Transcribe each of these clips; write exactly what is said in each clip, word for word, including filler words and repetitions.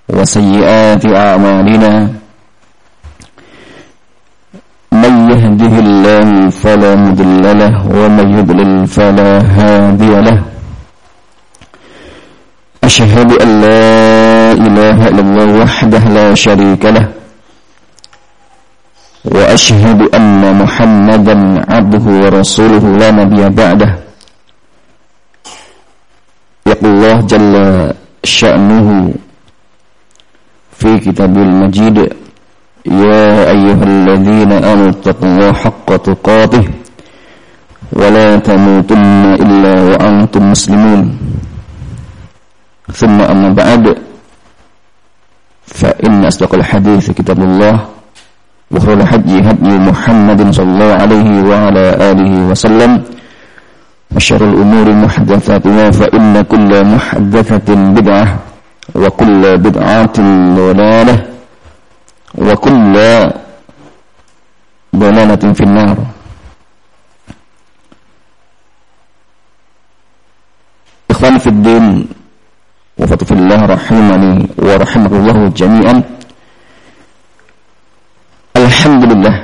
وسيئات أعمالنا من يهده الله فلا مضل له ومن يضلل فلا هادي له أشهد أن لا إله إلا الله وحده لا شريك له وأشهد أن محمدا عبده ورسوله لا نبي بعده يقول الله جل شأنه في كتابه المجيد يا أيها الذين آمنوا اتقوا الله حق تقاته ولا تموتن إلا وأنتم مسلمون ثم أما بعد فإن أصدق الحديث كتاب الله وخير الهدي هدي محمد صلى الله عليه وعلى آله وسلم وشر الأمور محدثاتها فإن كل محدثة بدعة وكل بدعة ضلالة وكل ضلالة في النار. إخوان في الدين وفتح الله رحمني ورحمه jami'an. Alhamdulillah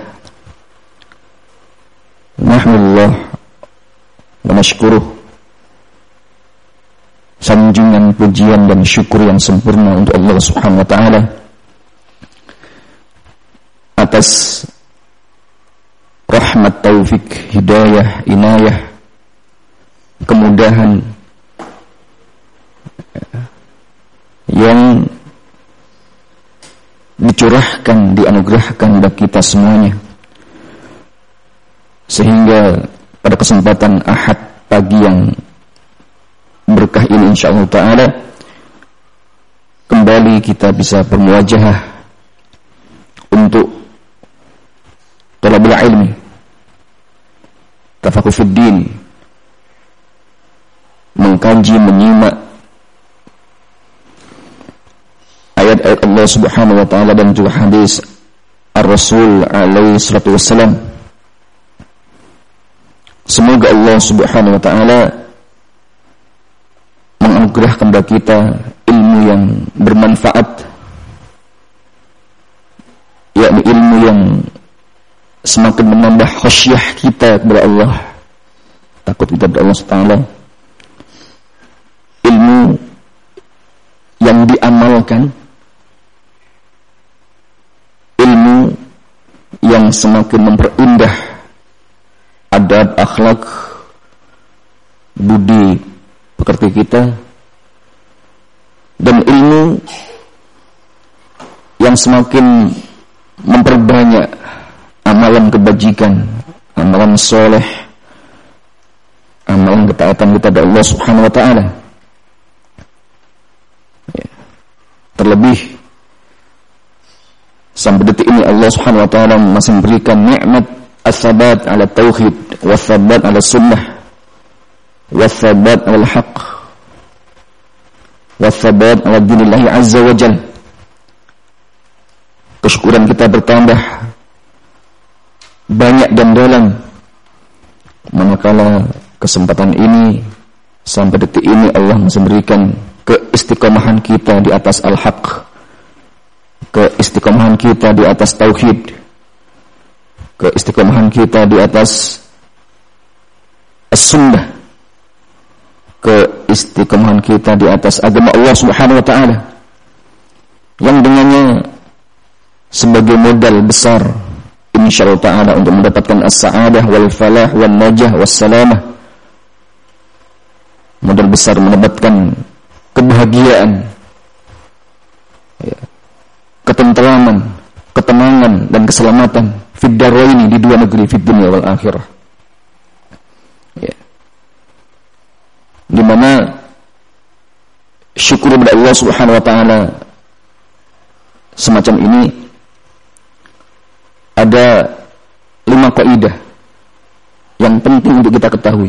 nahmadullah wa nashkuruh, sanjungan pujian dan syukur yang sempurna untuk Allah Subhanahu wa taala atas rahmat, taufik, hidayah, inayah, kemudahan yang dicurahkan, dianugerahkan bagi kita semuanya, sehingga pada kesempatan Ahad pagi yang berkah ini insyaallah ta'ala kembali kita bisa bermuwajahah untuk talabul ilmi, tafaqquh fid din, mengkaji, menyimak ayat-ayat Allah Subhanahu wa taala dan juga hadis Ar-Rasul alaihi salatu wassalam. Semoga Allah Subhanahu wa taala menganugerahkan kepada kita ilmu yang bermanfaat, yakni ilmu yang semakin menambah khasyah kita kepada Allah, takut kita kepada Allah Subhanahu wa taala, ilmu yang diamalkan, ilmu yang semakin memperindah adab, akhlak, budi pekerti kita, dan ilmu yang semakin memperbanyak amalan kebajikan, amalan soleh, amalan ketaatan kita kepada Allah Subhanahu wa taala. Ya. Terlebih sampai detik ini Allah Subhanahu wa taala masih memberikan nikmat as-sabat ala tauhid, was-sabat ala sunnah, was-sabat ala haq, was-sabat ala dinillahi azza wa jalla. Kesyukuran kita bertambah banyak dan dalam manakala kesempatan ini sampai detik ini Allah masih memberikan keistiqomahan kita di atas al-haq, keistiqomahan kita di atas tauhid, keistiqomahan kita di atas as-sunnah, keistiqomahan kita di atas agama Allah Subhanahu wa taala, yang dengannya sebagai modal besar insyaallah taala untuk mendapatkan as-sa'adah wal falah wal najah was salamah, modal besar mendapatkan kebahagiaan, ya, ketentraman, ketenangan dan keselamatan fid daraini, di dua negeri, fid dunya wal akhirah. Ya. Di mana syukur kepada Allah Subhanahu wa taala semacam ini ada lima kaidah yang penting untuk kita ketahui.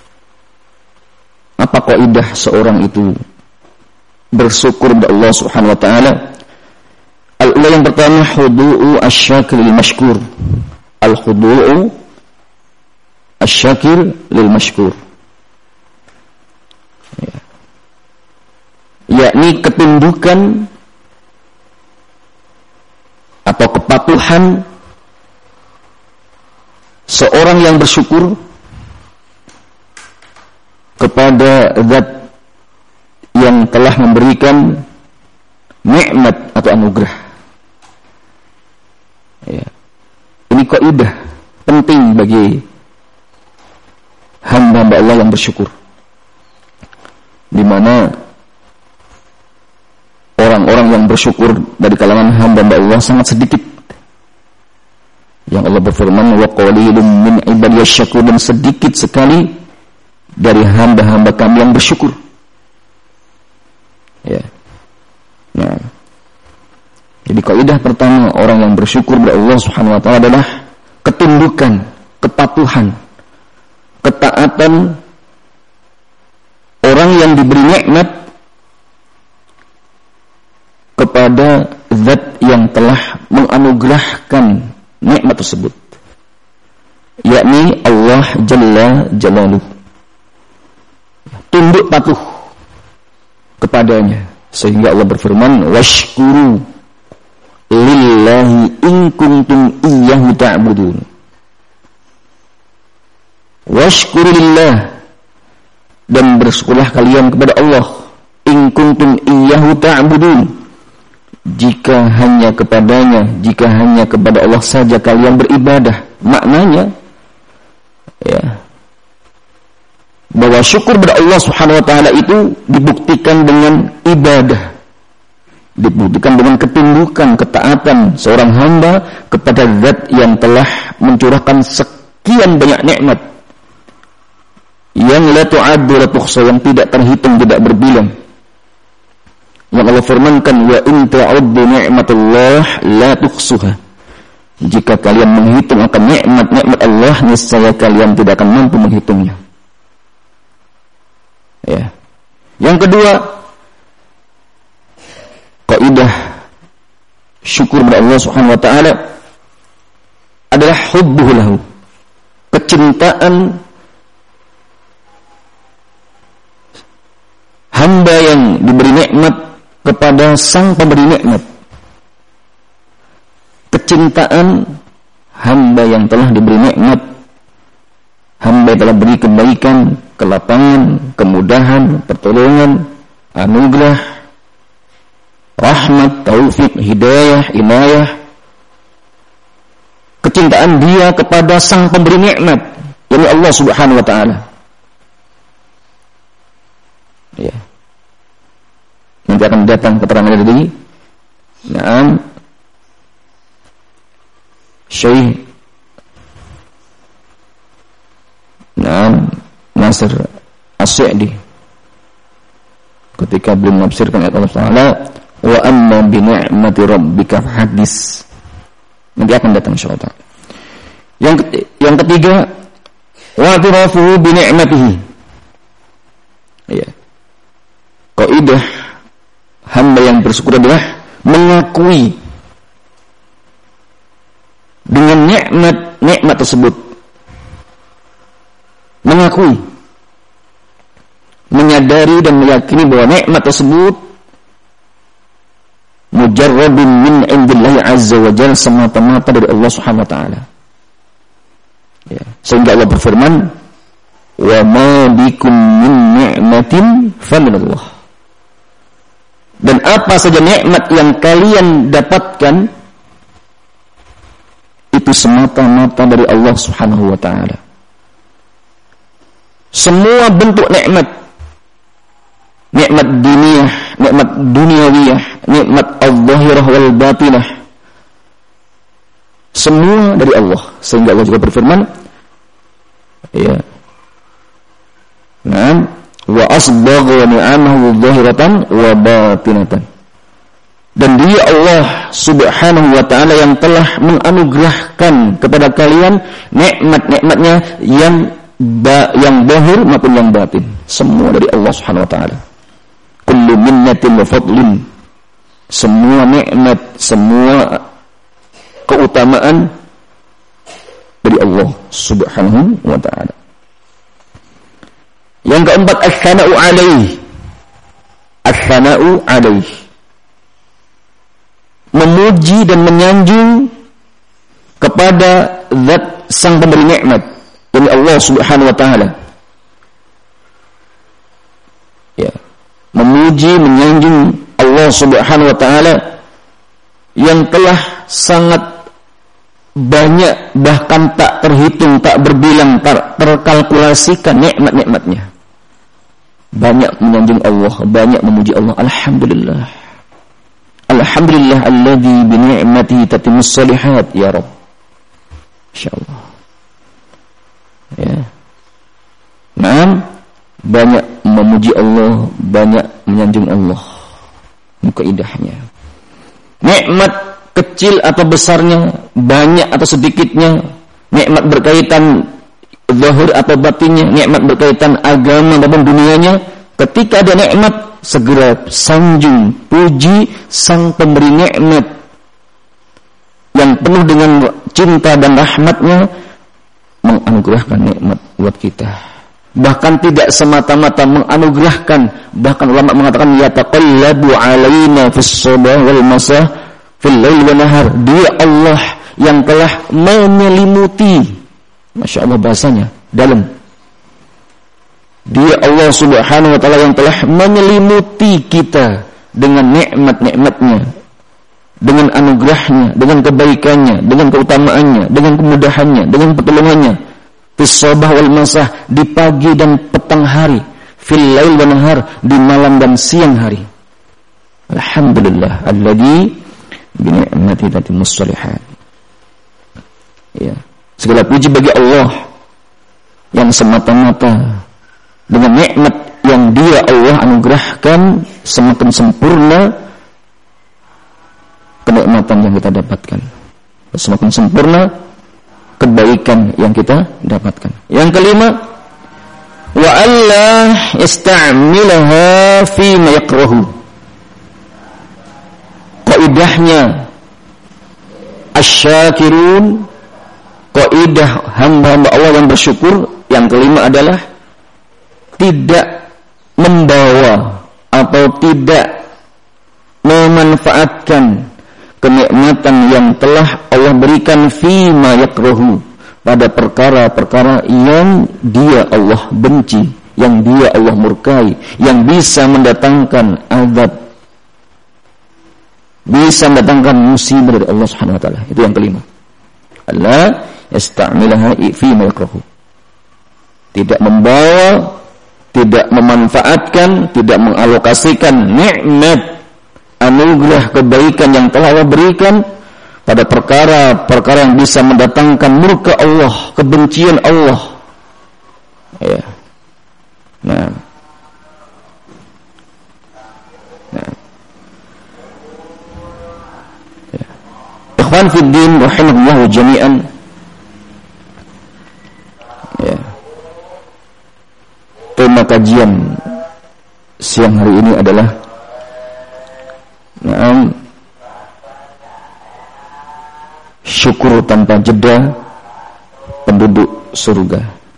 Apa kaidah seorang itu bersyukur kepada Allah Subhanahu wa taala? Al-ula yang pertama, khudu'u asy-syakir lil mashkur. Al-khudu'u asy-syakir lil mashkur. Ya. Yakni ketundukan atau kepatuhan seorang yang bersyukur kepada zat yang telah memberikan nikmat atau anugerah. Ya. Ini kaidah penting bagi hamba-hamba Allah yang bersyukur, di mana orang-orang yang bersyukur dari kalangan hamba-hamba Allah sangat sedikit. Yang Allah berfirman, wa qalilun min ibadiyasy syakur, dan sedikit sekali dari hamba-hamba kami yang bersyukur. Ya. Nah. Jadi kaidah pertama orang yang bersyukur kepada Allah Subhanahu wa taala adalah ketundukan, kepatuhan, ketaatan orang yang diberi nikmat kepada zat yang telah menganugerahkan nikmat tersebut, yakni Allah Jalla Jalaluhu. Tunduk patuh kepadanya, sehingga Allah berfirman, washkuru lillahi in kuntum iyyahu ta'budun. Washkuru lillah, dan bersyukurlah kalian kepada Allah, in kuntum iyyahu ta'budun, jika hanya kepadanya, jika hanya kepada Allah saja kalian beribadah. Maknanya ya, bahwa syukur kepada Allah Subhanahu wa taala itu dibuktikan dengan ibadah, dibuktikan dengan ketundukan, ketaatan seorang hamba kepada zat yang telah mencurahkan sekian banyak nikmat yang la tu'addu la tuhsa, yang tidak terhitung, tidak berbilang. Yang Allah firmankan, wa in ta'uddu ni'matullah la tuhsuha, jika kalian menghitung akan nikmat-nikmat Allah, niscaya kalian tidak akan mampu menghitungnya. Ya. Yang kedua, kaidah syukur kepada Allah Subhanahu wa taala adalah hubbuhu lahu, kecintaan hamba yang diberi nikmat kepada sang pemberi nikmat, kecintaan hamba yang telah diberi nikmat, hamba yang telah beri kebaikan, kelapangan, kemudahan, pertolongan, anugerah, rahmat, taufik, hidayah, inayah. Kecintaan dia kepada sang pemberi nikmat, yakni Allah Subhanahu wa taala. Ya. Nanti akan datang keterangan dari Naam Syekh Naam Nasir As-Sa'di ketika beliau menafsirkan ayat Allah Taala, wa amma bi ni'mati rabbika hadis. Nanti akan datang insyaallah. Yang yang ketiga, wa tirafuhu bi ni'matihi. Ya. Kaidah hamba yang bersyukur adalah mengakui dengan nikmat-nikmat tersebut, mengakui, menyadari dan meyakini bahwa nikmat tersebut mujarradun min indillahi azza wa jalla, semata-mata dari Allah Subhanahu wa taala. Ya, sehingga Allah berfirman, wa ma bikum min ni'matin faminallah. Dan apa saja nikmat yang kalian dapatkan itu semata-mata dari Allah Subhanahu wa taala. Semua bentuk nikmat, nikmat dunia, nikmat duniawiyah, nikmat al-zahirah wal batinah, semua dari Allah. Sehingga Allah juga berfirman, ya, nah, wa asbagha ni'amahu zahiratan wa batinatan. Dan dia Allah Subhanahu wa taala yang telah menganugerahkan kepada kalian nikmat-nikmatnya yang ba, yang zahir maupun yang batin, semua dari Allah Subhanahu wa taala. Kullu minnatin wa fadlin, semua nikmat, semua keutamaan dari Allah Subhanahu wa taala. Yang keempat, as-sana'u alaih. As-sana'u alaih, memuji dan menyanjung kepada zat sang pemberi nikmat, yakni Allah Subhanahu wa taala. Ya, memuji menyanjung Allah Subhanahu wa taala yang telah sangat banyak, bahkan tak terhitung, tak berbilang, tak terkalkulasikan nikmat-nikmatnya. Banyak menyanjung Allah, banyak memuji Allah. Alhamdulillah. Alhamdulillah alladzi bi ni'matihi tatimmus shalihat ya Rabb. Insyaallah. Ya. Naam, banyak memuji Allah, banyak menyanjung Allah. Ini kaidahnya. Nikmat kecil atau besarnya, banyak atau sedikitnya, nikmat berkaitan zahir atau batinnya, nikmat berkaitan agama maupun dunianya, ketika ada nikmat segera sanjung, puji sang pemberi nikmat yang penuh dengan cinta dan rahmatnya, menganugerahkan nikmat buat kita. Bahkan tidak semata-mata menganugerahkan, bahkan ulama mengatakan yataqallabu alaina fis sabah wal masa fil lail wan nahar. Dia Allah yang telah menyelimuti, Masya Allah bahasanya dalam. Dia Allah Subhanahu wa taala yang telah menyelimuti kita dengan nikmat-nikmatnya, dengan anugerahnya, dengan kebaikannya, dengan keutamaannya, dengan kemudahannya, dengan pertolongannya. Fis sabah wal masah, di pagi dan petang hari, fil lail wan nahar, di malam dan siang hari. Alhamdulillah alladzi bi ni'matihi tatimmus shalihat. Ya, segala puji bagi Allah yang semata-mata dengan nikmat yang Dia Allah anugerahkan semakin sempurna kenikmatan yang kita dapatkan, semakin sempurna kebaikan yang kita dapatkan. Yang kelima, wa Allah yasta'milaha fi ma yakrahu. Kaidahnya asyakirun, kaidah hamba-hamba Allah yang bersyukur, yang kelima adalah tidak membawa atau tidak memanfaatkan kenikmatan yang telah Allah berikan fima yakrahu, pada perkara-perkara yang Dia Allah benci, yang Dia Allah murkai, yang bisa mendatangkan azab, bisa mendatangkan musibah dari Allah Subhanahu wa taala. Itu yang kelima. Allah yasta'milaha fima yakrahu. Tidak membawa, tidak memanfaatkan, tidak mengalokasikan nikmat, anugerah kebaikan yang telah Allah berikan pada perkara-perkara yang bisa mendatangkan murka Allah, kebencian Allah. Ya. Nah. Nah. Ya. Ikhwan fi din rahimahullah jami'an. Ya. Tema kajian siang hari ini adalah Naam, syukur tanpa jeda penduduk surga.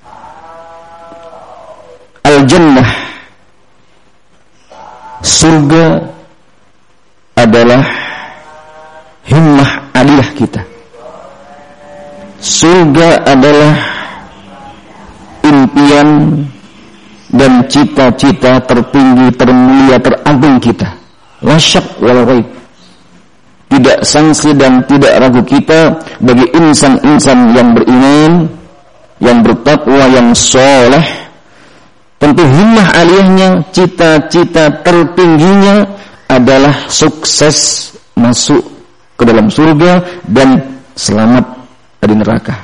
Al-Jannah, surga adalah himmah aliyah kita. Surga adalah impian dan cita-cita tertinggi, termulia, teragung kita. La syak wala raib. Tidak sangsi dan tidak ragu kita bagi insan-insan yang beriman, yang bertakwa, yang soleh. Tentu himmah aliyahnya, cita-cita tertingginya adalah sukses masuk ke dalam surga dan selamat dari neraka.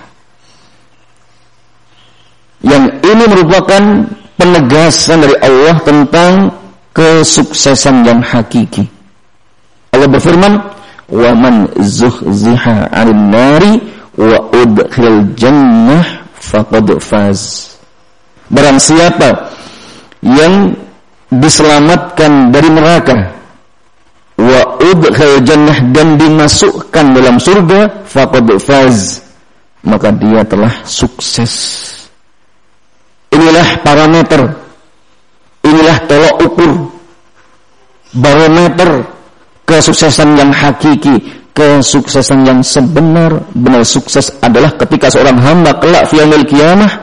Yang ini merupakan penegasan dari Allah tentang kesuksesan yang hakiki. Allah berfirman, "Wa man zuhziha 'anil nari wa udkhilal jannah faqad faz." Barang siapa yang diselamatkan dari neraka, wa udkhilal jannah, dan dimasukkan dalam surga, faqad faz, maka dia telah sukses. Inilah parameter, inilah tolok ukur, barometer kesuksesan yang hakiki, kesuksesan yang sebenar-benar sukses adalah ketika seorang hamba kelak fi yaumil qiyamah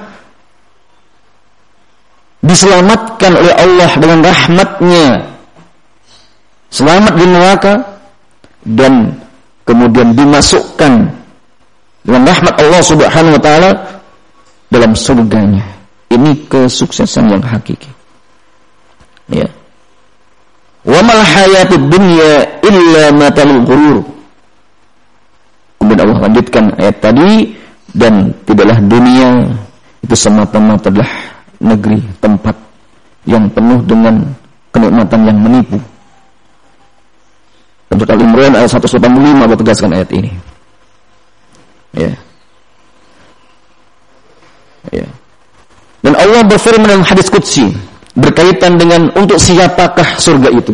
diselamatkan oleh Allah dengan rahmat-Nya, selamat di neraka dan kemudian dimasukkan dengan rahmat Allah Subhanahu wa taala dalam surganya. Ini kesuksesan yang hakiki. Ya. Wa mal hayatud dunya illa matalul ghurur. Kemudian Allah lanjutkan ayat tadi, dan tidaklah dunia itu semata-mata adalah negeri, tempat yang penuh dengan kenikmatan yang menipu. Dalam surat Al-Imran ayat seratus delapan puluh lima Allah tegaskan ayat ini. Ya. Ya. Dan Allah berfirman dalam hadis qudsi berkaitan dengan untuk siapakah surga itu?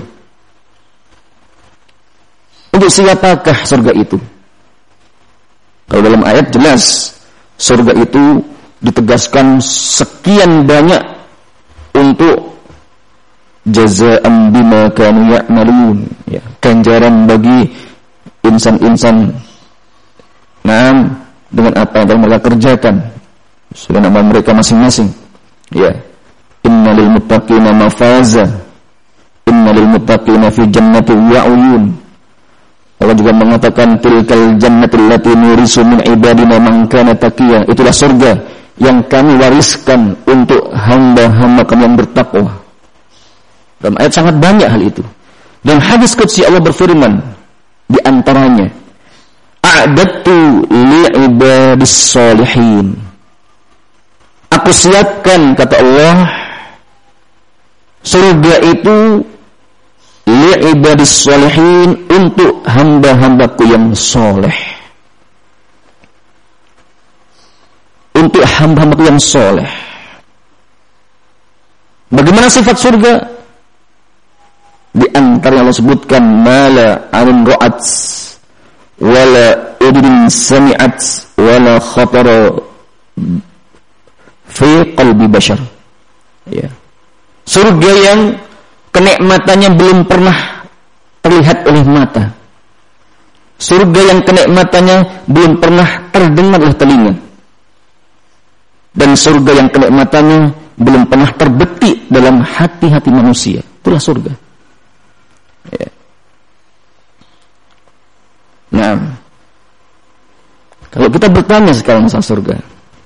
Untuk siapakah surga itu? Kalau dalam ayat jelas surga itu ditegaskan sekian banyak untuk jazaa'an bima kanu ya'malun, ya, ganjaran bagi insan-insan naam dengan apa yang telah mereka kerjakan sesuai nama mereka masing-masing. Ya, innalil muttaqina mafaza, innalil muttaqina fi jannatin wa 'uyun. Allah juga mengatakan tilkal jannatul lati nurisu min ibadina man kana taqiyya. Itulah surga yang kami wariskan untuk hamba-hamba kami yang bertakwa. Dalam ayat sangat banyak hal itu. Dan hadis qudsi Allah berfirman di antaranya, a'dadtu li'ibadis sholihin. Aku siapkan, kata Allah, surga itu li'ibadis sholihin, untuk hamba-hambaku yang soleh. Untuk hamba-hambaku yang soleh. Bagaimana sifat surga? Di antara yang Allah sebutkan, mala anin ra'at wala udin sami'at wala khatara fi qalbi bashar. Ya. Surga yang kenikmatannya belum pernah terlihat oleh mata. Surga yang kenikmatannya belum pernah terdengar oleh telinga. Dan surga yang kenikmatannya belum pernah terbetik dalam hati-hati manusia. Itulah surga. Ya. Nah, kalau kita bertanya sekarang masalah surga,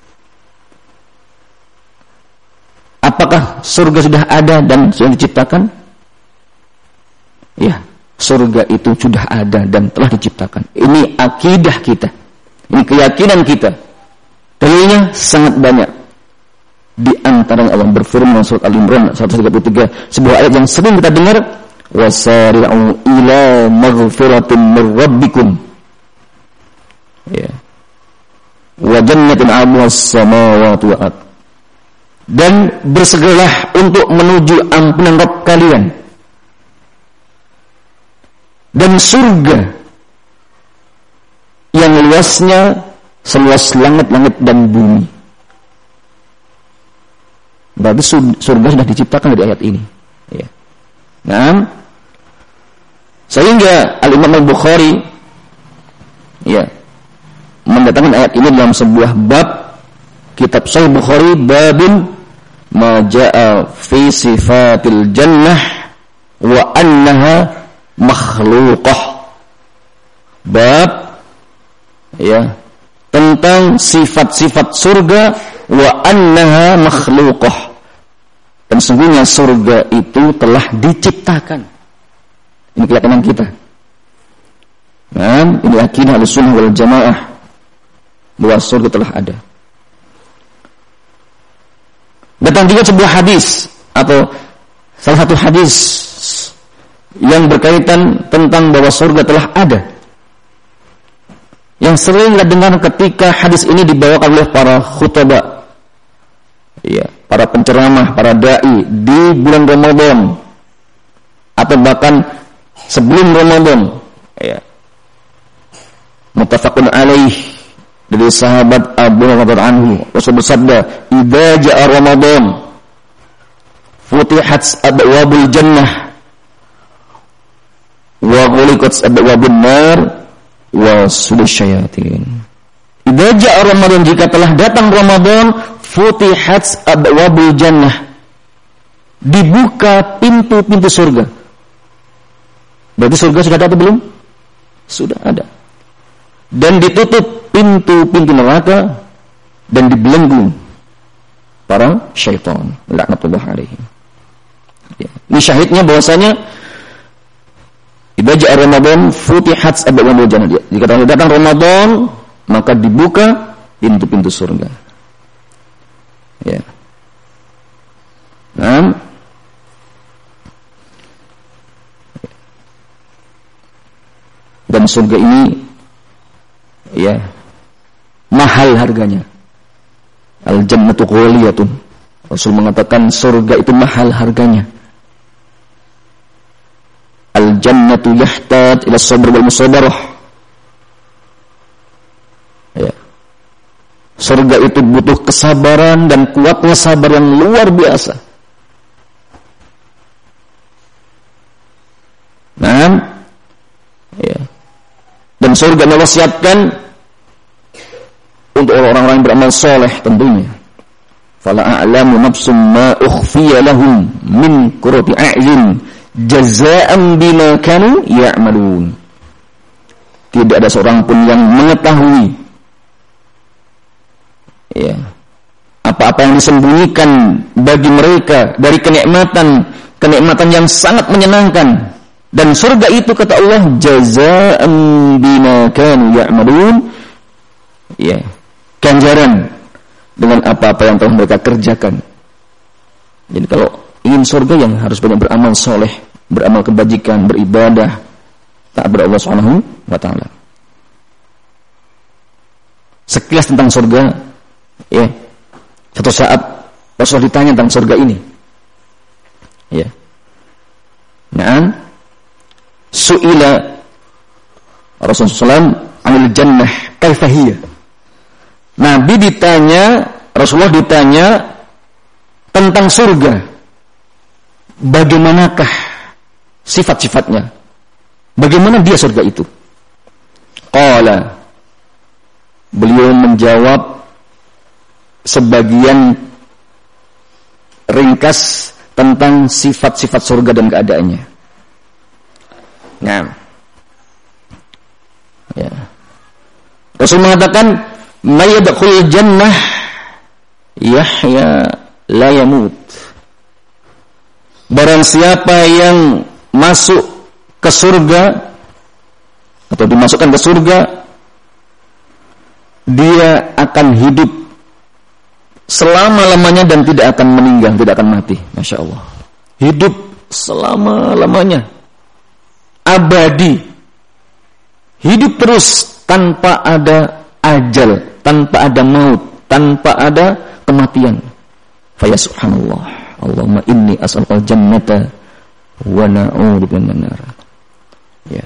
apakah surga sudah ada dan sudah diciptakan? Ya, surga itu sudah ada dan telah diciptakan. Ini akidah kita, ini keyakinan kita. Dalilnya sangat banyak. Di antara Allah berfirman surat Al-Imran seratus tiga puluh tiga, sebuah ayat yang sering kita dengar, wasari'u ila maghfiratin mir rabbikum, ya, wa jannatin 'arduha as-samawati wal ardh, dan bersegeralah untuk menuju ampunan Rabb kalian dan surga yang luasnya seluas langit-langit dan bumi. Berarti surga sudah diciptakan dari ayat ini. Ya. Nah, sehingga Al-Imam Al-Bukhari, ya, mendatangkan ayat ini dalam sebuah bab kitab Sahih Bukhari, babun ma jaa fi sifatil jannah wa annaha makhluqah. Bab, ya, tentang sifat-sifat surga wa annaha makhluqah, dan sungguhnya surga itu telah diciptakan. Ini keyakinan kita. Nah, ini akidah Ahlussunnah wal Jamaah bahwa surga telah ada. Datang juga sebuah hadis atau salah satu hadis yang berkaitan tentang bahwa surga telah ada, yang sering kita dengar ketika hadis ini dibawakan oleh para khutbah, ya, para penceramah, para dai di bulan Ramadan atau bahkan sebelum Ramadan, ya. Muttafaqun alaih dari sahabat Abu Hurairah anhu, Rasul bersabda, "Idza jaa Ramadan futihat abwabul jannah wa ghuliqat abwabun nar wa sulis syayatin. Idza ja'a Ramadan, jika telah datang Ramadan, futihat abwabul jannah, dibuka pintu-pintu surga. Berarti surga sudah ada atau belum? Sudah ada. Dan ditutup pintu-pintu neraka dan dibelenggu para syaitan, laknatullah alaihim. Ya. Ini syahidnya bahwasanya idza ja'a Ramadan futihat abwabul jannah. Jika telah datang Ramadan, maka dibuka pintu-pintu surga. Ya. Nah, dan surga ini ya mahal harganya. Al-jannatu ghaliyatun. Rasul mengatakan surga itu mahal harganya. Al-jannatu yahtaj ila sabr wal musabarah. Ya. Surga itu butuh kesabaran dan kuatnya sabar yang luar biasa. Nah, ya. Dan surga mewasiatkan untuk orang-orang yang beramal soleh tentunya. Fala a'lamu nafsum ma ukhfiya lahum min qurrati a'yun jazaa'an bima kanu ya'malun. Tidak ada seorang pun yang mengetahui ya, apa-apa yang disembunyikan bagi mereka dari kenikmatan kenikmatan yang sangat menyenangkan. Dan surga itu kata Allah jazaa'an bima kanu ya'malun, ya, ganjaran dengan apa-apa yang telah mereka kerjakan. Jadi kalau ingin surga yang harus banyak beramal soleh, beramal kebajikan, beribadah, taat kepada Allah Subhanahu wa taala. Sekilas tentang surga, ya. Suatu saat Rasul ditanya tentang surga ini. Ya. Nah, su'ila Rasulullah shallallahu alaihi wasallam anil jannah kaifa hiya. Nabi ditanya, Rasulullah ditanya tentang surga, bagaimanakah sifat-sifatnya, bagaimana dia surga itu. Qala, beliau menjawab sebagian ringkas tentang sifat-sifat surga dan keadaannya. Nah, ya. Rasul mengatakan, "May yadkhul jannah yahya la yamut." Barang siapa yang masuk ke surga atau dimasukkan ke surga, dia akan hidup selama-lamanya dan tidak akan meninggal, tidak akan mati. Masya Allah. Hidup selama-lamanya, abadi, hidup terus tanpa ada ajal, tanpa ada maut, tanpa ada kematian. Fa ya subhanallah, Allahumma inni as'alukal jannata wa na'udzubika minan nar. Ya.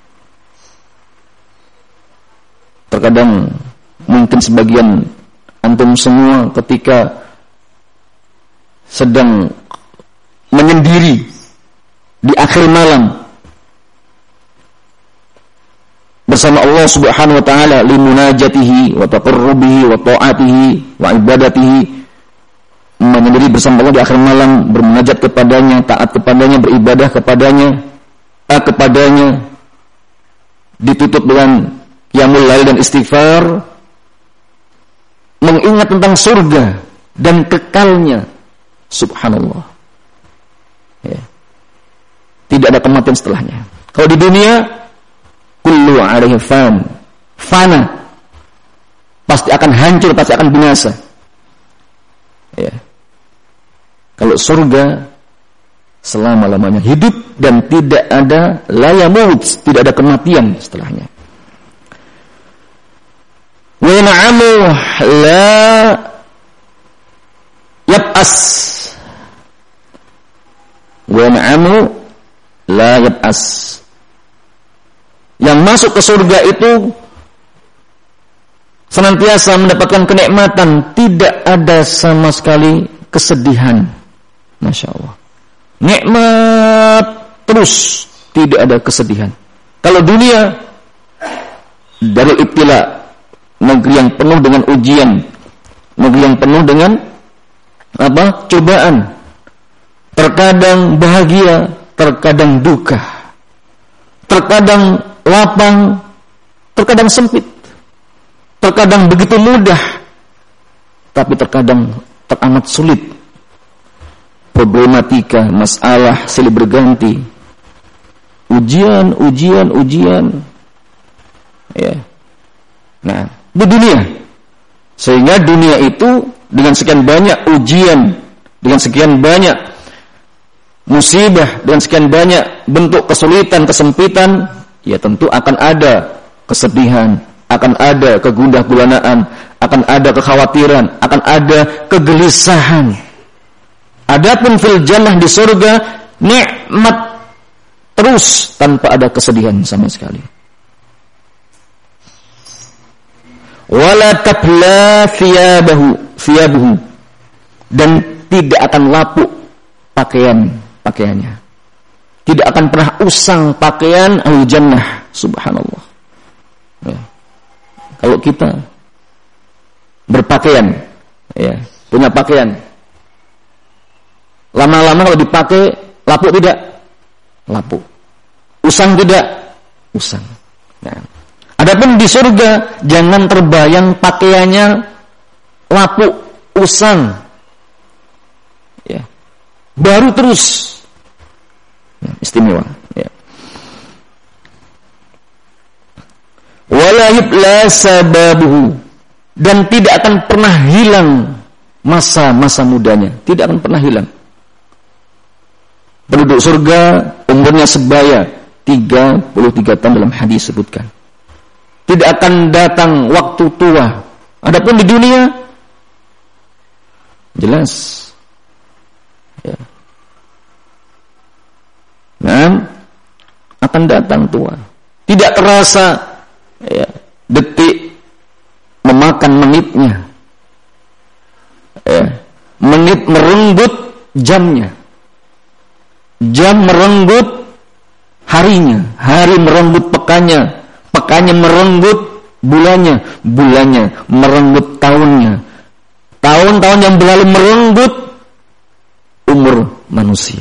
Terkadang mungkin sebagian antum semua ketika sedang menyendiri di akhir malam bersama Allah Subhanahu wa taala, limunajatihi wa taqarrubihi wa ta'atihi wa ibadatihi, menyendiri bersama Allah di akhir malam, bermunajat kepadanya, taat kepadanya, beribadah kepadanya, taat kepadanya, ditutup dengan qiyamul lail dan istighfar, mengingat tentang surga dan kekalnya. Subhanallah. Ya. Tidak ada kematian setelahnya. Kalau di dunia kullu 'alaihi fan, fana, pasti akan hancur, pasti akan binasa. Ya. Kalau surga selama-lamanya hidup dan tidak ada la yamut, tidak ada kematian setelahnya. Wa na'amu la yab'as, wa na'amu la yab'as. Yang masuk ke surga itu senantiasa mendapatkan kenikmatan, tidak ada sama sekali kesedihan. Masya Allah. Nikmat terus, tidak ada kesedihan. Kalau dunia darul ibtila, negeri yang penuh dengan ujian, negeri yang penuh dengan apa? Cobaan. Terkadang bahagia, terkadang duka. Terkadang lapang, terkadang sempit. Terkadang begitu mudah, tapi terkadang teramat sulit. Problematika, masalah silih berganti. Ujian, ujian, ujian. Ya. Nah, di dunia. Sehingga dunia itu dengan sekian banyak ujian, dengan sekian banyak musibah, dengan sekian banyak bentuk kesulitan, kesempitan, ya tentu akan ada kesedihan, akan ada kegundah gulanaan, akan ada kekhawatiran, akan ada kegelisahan. Adapun fil jannah, di surga, nikmat terus tanpa ada kesedihan sama sekali. Wala tabla thiyabahu thiyabuhu, dan tidak akan lapuk pakaian pakaiannya. Tidak akan pernah usang pakaian ahli jannah. Subhanallah. Ya. Kalau kita berpakaian, ya, punya pakaian, lama-lama kalau dipakai lapuk tidak? Lapuk. Usang tidak? Usang. Nah, adapun di surga jangan terbayang pakaiannya lapuk, usang. Ya. Baru terus. Ya, istimewa. Ya. Wala yubla sababuhu, dan tidak akan pernah hilang masa-masa mudanya, tidak akan pernah hilang. Penduduk surga umurnya sebaya tiga puluh tiga tahun dalam hadis sebutkan. Tidak akan datang waktu tua. Adapun di dunia jelas. Ya. Nah, akan datang tua. Tidak terasa, ya, detik memakan menitnya. Ya. Menit merenggut jamnya. Jam merenggut harinya, hari merenggut pekannya, pekannya merenggut bulannya, bulannya merenggut tahunnya, tahun-tahun yang berlalu merenggut umur manusia.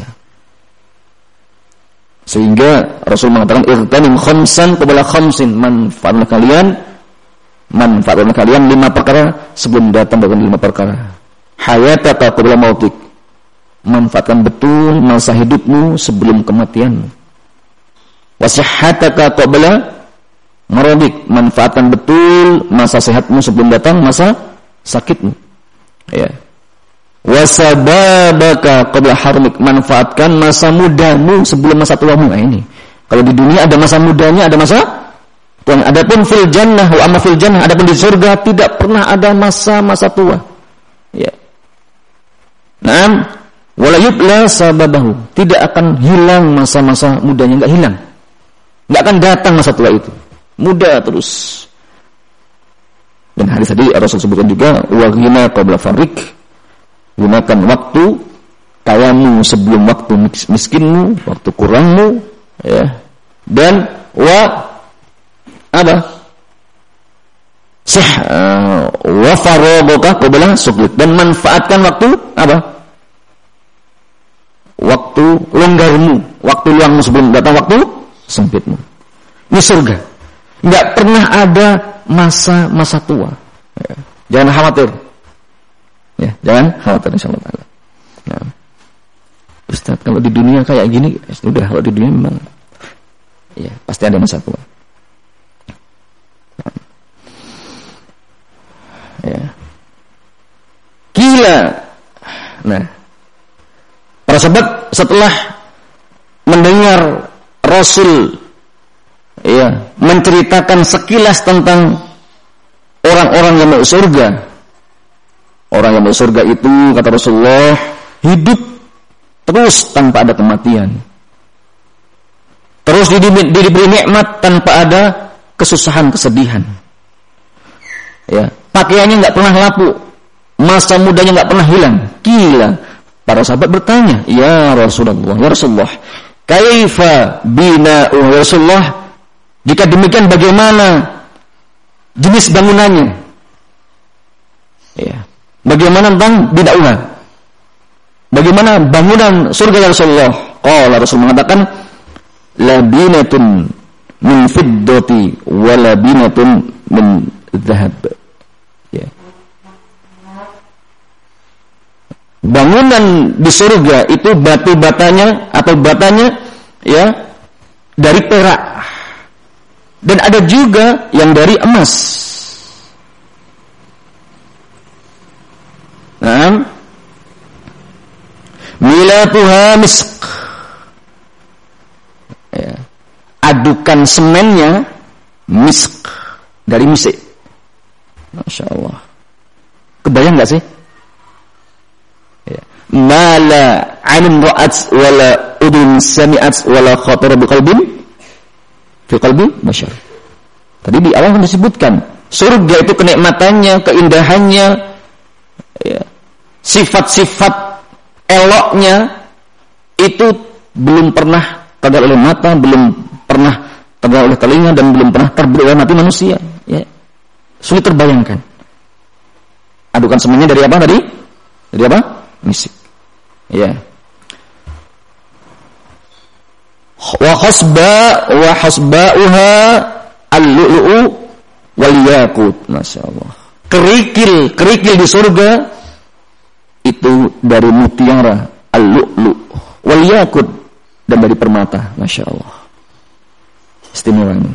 Sehingga Rasul mengatakan irtanim khamsan qabla khamsin, manfaatkan kalian manfaatkan kalian lima perkara sebelum datang dengan lima perkara. Hayataka qabla mautik, manfaatkan betul masa hidupmu sebelum kematianmu. Wasihhataka qabla maradik, manfaatkan betul masa sehatmu sebelum datang masa sakitmu. Ya. Wasababaka qabla harmik, manfaatkan masa mudamu sebelum masa tuamu. Nah, ini. Kalau di dunia ada masa mudanya, ada masa tuanya. Adapun fil jannah wa amma fil jannah, adapun di surga tidak pernah ada masa-masa tua. Ya. Naam, wala yubla sababahu, tidak akan hilang masa-masa mudanya, enggak hilang. Enggak akan datang masa tua itu. Muda terus. Dan hadis tadi Rasul sebutkan juga wa ghina qabla farik, gunakan waktu kayamu sebelum waktu miskinmu, waktu kurangmu, ya. Dan wa apa? Sih uh, wa faragaka qabla suglik, dan manfaatkan waktu apa? Waktu longgarmu, waktu luangmu sebelum datang waktu sempitmu. Ini surga. Enggak pernah ada masa-masa tua. Ya. Jangan khawatir. Ya, jangan khawatir insyaallah taala. Nah. Ustaz, kalau di dunia kayak gini, ya sudah, kalau di dunia memang ya pasti ada masa tua. Nah. Ya. Gila. Nah, para sahabat setelah mendengar Rasul, ya, menceritakan sekilas tentang orang-orang yang masuk surga. Orang yang masuk surga itu, kata Rasulullah, hidup terus tanpa ada kematian. Terus diberi nikmat tanpa ada kesusahan, kesedihan. Ya, pakaiannya enggak pernah lapuk, masa mudanya enggak pernah hilang. Gila. Para sahabat bertanya, "Ya Rasulullah, ya Rasulullah, kaifa bina'u Rasulullah? Jika demikian bagaimana jenis bangunannya? Ya. Bagaimana tentang bina'uha? Bagaimana bangunan surga Rasulullah? Qala Rasul mengatakan labinatun min fiddati wa labinatun min dhahab. Ya. Bangunan di surga itu batu-batanya atau batanya ya dari perak, dan ada juga yang dari emas. Nah, milatuha misk. Ya. Adukan semennya misk, dari misik. Masya Allah. Kebayang nggak sih? Ya. Mala ainun ra'at wala udun sami'at wala khatara biqalbin fi qalbi bashar. Tadi di awal disebutkan surga itu kenikmatannya, keindahannya, ya, sifat-sifat eloknya itu belum pernah terdengar oleh mata, belum pernah terdengar oleh telinga, dan belum pernah terbetik oleh hati manusia. Ya. Sulit terbayangkan. Adukan semuanya dari apa tadi? Dari apa? Misik. Ya. Wa khasba wa hasba'uha al-lu'lu'u wal yaqut. Masyaallah. Kerikil, kerikil di surga itu dari mutiara, al-lu'lu' wal yaqut, dan dari permata. Masyaallah. Istimewa ini.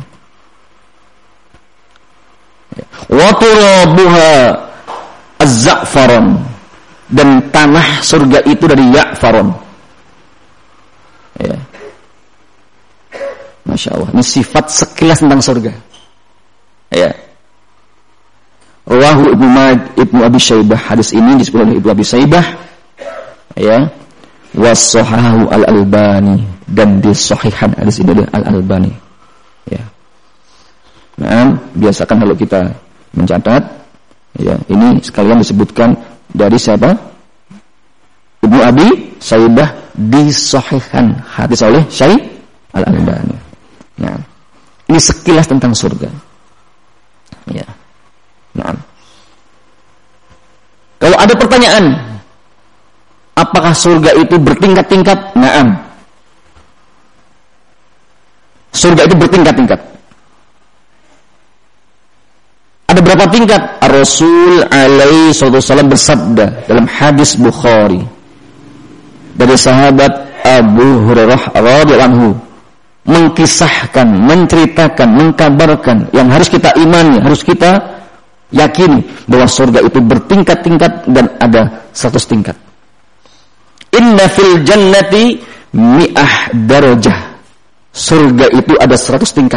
Wa turabuha az-za'faron, dan tanah surga itu dari ya'faron. Ya. Masya Allah. Ini sifat sekilas tentang surga. Ya. Rawahu Ibnu Ma'ad Ibnu Abi Syaibah. Hadis ini disebut oleh Ibnu Abi Syaibah. Ya. Was-sahahu al-Albani, dan disahihkan hadis ini oleh al-Albani. Ya. Nah, biasakan kalau kita mencatat, ya, ini sekalian disebutkan dari siapa? Ibnu Abi Syaibah, disahihkan hadis oleh Syekh Al-Albani. Nah, ini sekilas tentang surga. Ya. Nah, kalau ada pertanyaan, apakah surga itu bertingkat-tingkat? Naam. Surga itu bertingkat-tingkat. Ada berapa tingkat? Rasul alaihi wasallam bersabda dalam hadis Bukhari dari sahabat Abu Hurairah radhiyallahu anhu, mengkisahkan, menceritakan, mengkabarkan yang harus kita imani, harus kita yakini bahwa surga itu bertingkat-tingkat dan ada seratus tingkat. Inna fil jannati mi'ah darajah. Surga itu ada seratus tingkat.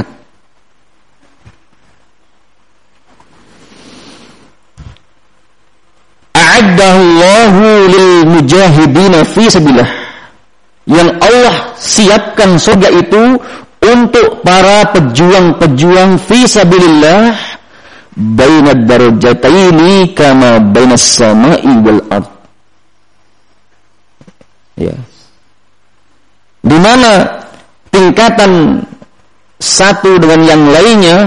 A'addahu lil mujahidina fi sabilillah. Yang Allah siapkan surga itu untuk para pejuang-pejuang fi sabilillah, bainad darajataini kama bainas sama'i wal ard. Ya. Di mana tingkatan satu dengan yang lainnya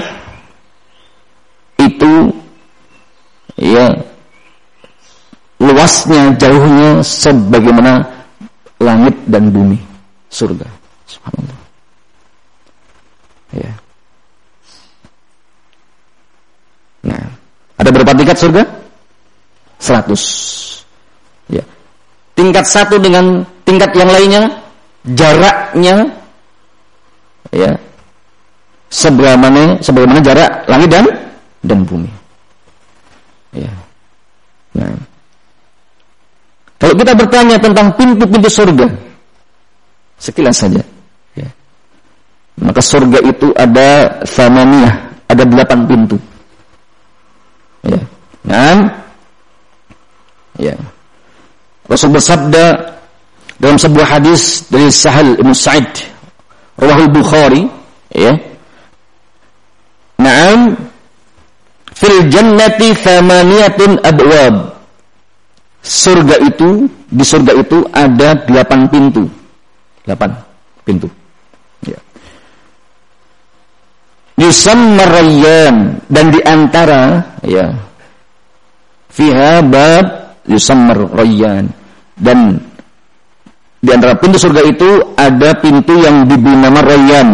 itu, ya, luasnya, jauhnya sebagaimana langit dan bumi, surga. Subhanallah. Ya. Nah, ada berapa tingkat surga? Seratus. Ya. Tingkat satu dengan tingkat yang lainnya, jaraknya, ya, sebagaimana sebagaimana jarak langit dan dan bumi. Ya. Nah, kalau kita bertanya tentang pintu-pintu surga, sekilas saja, ya, maka surga itu ada thamaniyah, ada delapan pintu. Ya. Nah, ya. Rasul bersabda dalam sebuah hadis dari Sahal bin Sa'id, rawahul Bukhari, ya. Naam, fil jannati thamaniyatun abwab. Surga itu, di surga itu ada delapan pintu. Delapan pintu. Ya. Yusamma Rayyan, dan di antara ya fiha bab yusamma Rayyan, dan di antara pintu surga itu ada pintu yang diberi nama Rayyan.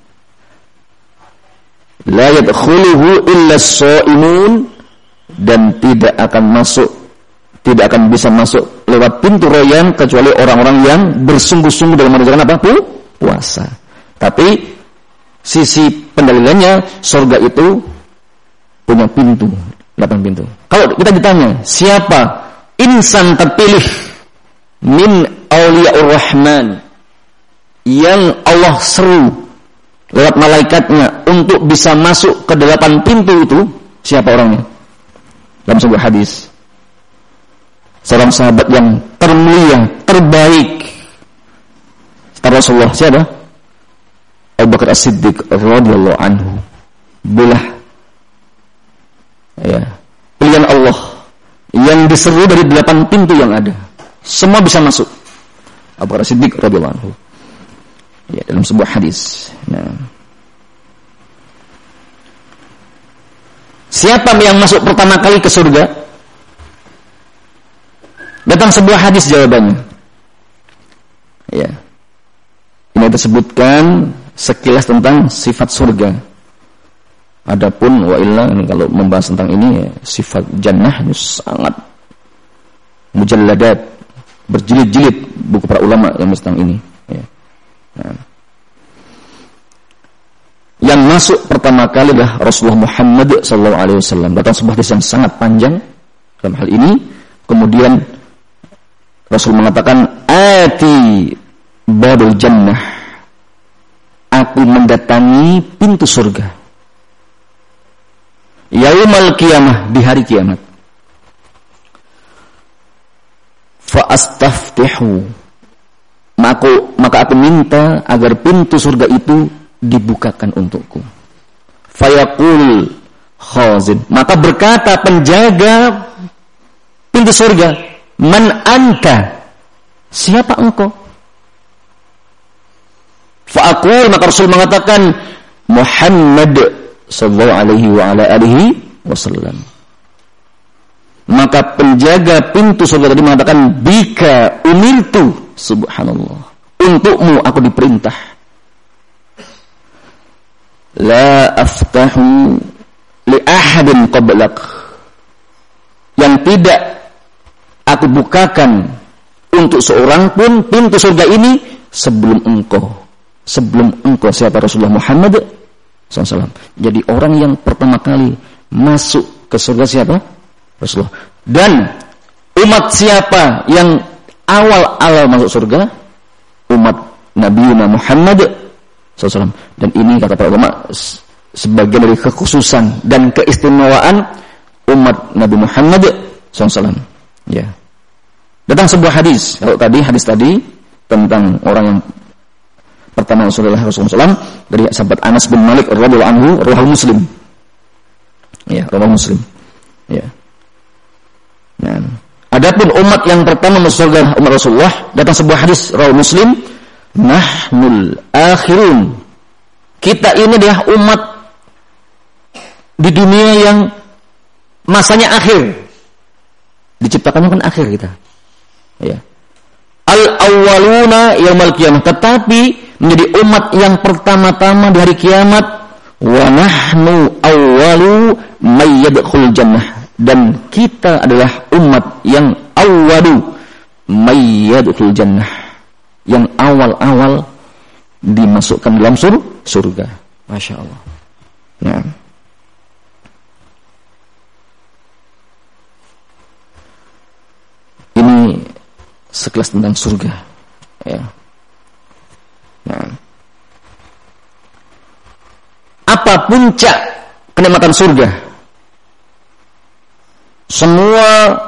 La yadkhuluhu illa as-sha'imun, dan tidak akan masuk, tidak akan bisa masuk lewat pintu Rayyan kecuali orang-orang yang bersungguh-sungguh dalam mengerjakan apa? Puasa. Tapi sisi pendalilannya, surga itu punya pintu, delapan pintu. Kalau kita ditanya, siapa insan terpilih min awliyaur rahman yang Allah seru lewat malaikatnya untuk bisa masuk ke delapan pintu itu, siapa orangnya? Dalam sebuah hadis, seorang sahabat yang termulia, terbaik setelah Rasulullah, siapa? Abu Bakar As-Siddiq radhiyallahu anhu. Belah ya, pilihan Allah yang diseru dari delapan pintu yang ada, semua bisa masuk. Abu Bakar As-Siddiq radhiyallahu anhu. Ya, dalam sebuah hadis. Nah, siapa yang masuk pertama kali ke surga? Datang sebuah hadis jawabannya. Ya. Ini disebutkan sekilas tentang sifat surga. Adapun wa illa, kalau membahas tentang ini ya, sifat jannah ini sangat mujalladat, berjilid-jilid buku para ulama yang tentang ini. Ya. Nah. Yang masuk pertama kali adalah Rasulullah Muhammad sallallahu alaihi wasallam. Datang sebuah hadis yang sangat panjang dalam hal ini. Kemudian Rasul mengatakan, "Ati babul jannah." Aku mendatangi pintu surga. Yaumal qiyamah, di hari kiamat. Fa astaftihu. Maka, maka aku minta agar pintu surga itu dibukakan untukku. Fayaqul khazin. Maka berkata penjaga pintu surga, "Man anta?" Siapa engkau? Fa'aqul, maka Rasul mengatakan, Muhammad sallallahu alaihi wa ala alihi wasallam. Maka penjaga pintu surga tadi mengatakan, bika umirtu, subhanallah, untukmu aku diperintah. La aftahu li ahadin qablak, yang tidak aku bukakan untuk seorang pun pintu surga ini sebelum engkau. Sebelum engkau, siapa? Rasulullah Muhammad shallallahu alaihi wasallam. Jadi orang yang pertama kali masuk ke surga siapa? Rasulullah. Dan umat siapa yang awal-awal masuk surga? Umat Nabi Muhammad shallallahu alaihi wasallam. Dan ini kata para ulama sebagian dari kekhususan dan keistimewaan umat Nabi Muhammad shallallahu alaihi wasallam. Ya. Datang sebuah hadis. Kalau tadi hadis tadi tentang orang yang pertama Rasulullah Rasulullah shallallahu alaihi wasallam dari sahabat Anas bin Malik radhiyallahu anhu, riwayat Muslim. Ya, riwayat Muslim. Ya. Nah, adapun umat yang pertama masuk surga umat Rasulullah, datang sebuah hadis riwayat Muslim, nahnul akhirun. Kita ini adalah umat di dunia yang masanya akhir. Diciptakannya kan akhir kita. Ya. Al-awwaluna yaumal qiyamah, tetapi menjadi umat yang pertama-tama di hari kiamat. Wa nahnu awwalu may yadkhul jannah, dan kita adalah umat yang awwalu may yadkhul jannah, yang awal-awal dimasukkan dalam sur- surga. Masya Allah. Nah. Ini sekelas tentang surga. Ya. Nah. Apa puncak kenikmatan surga? Semua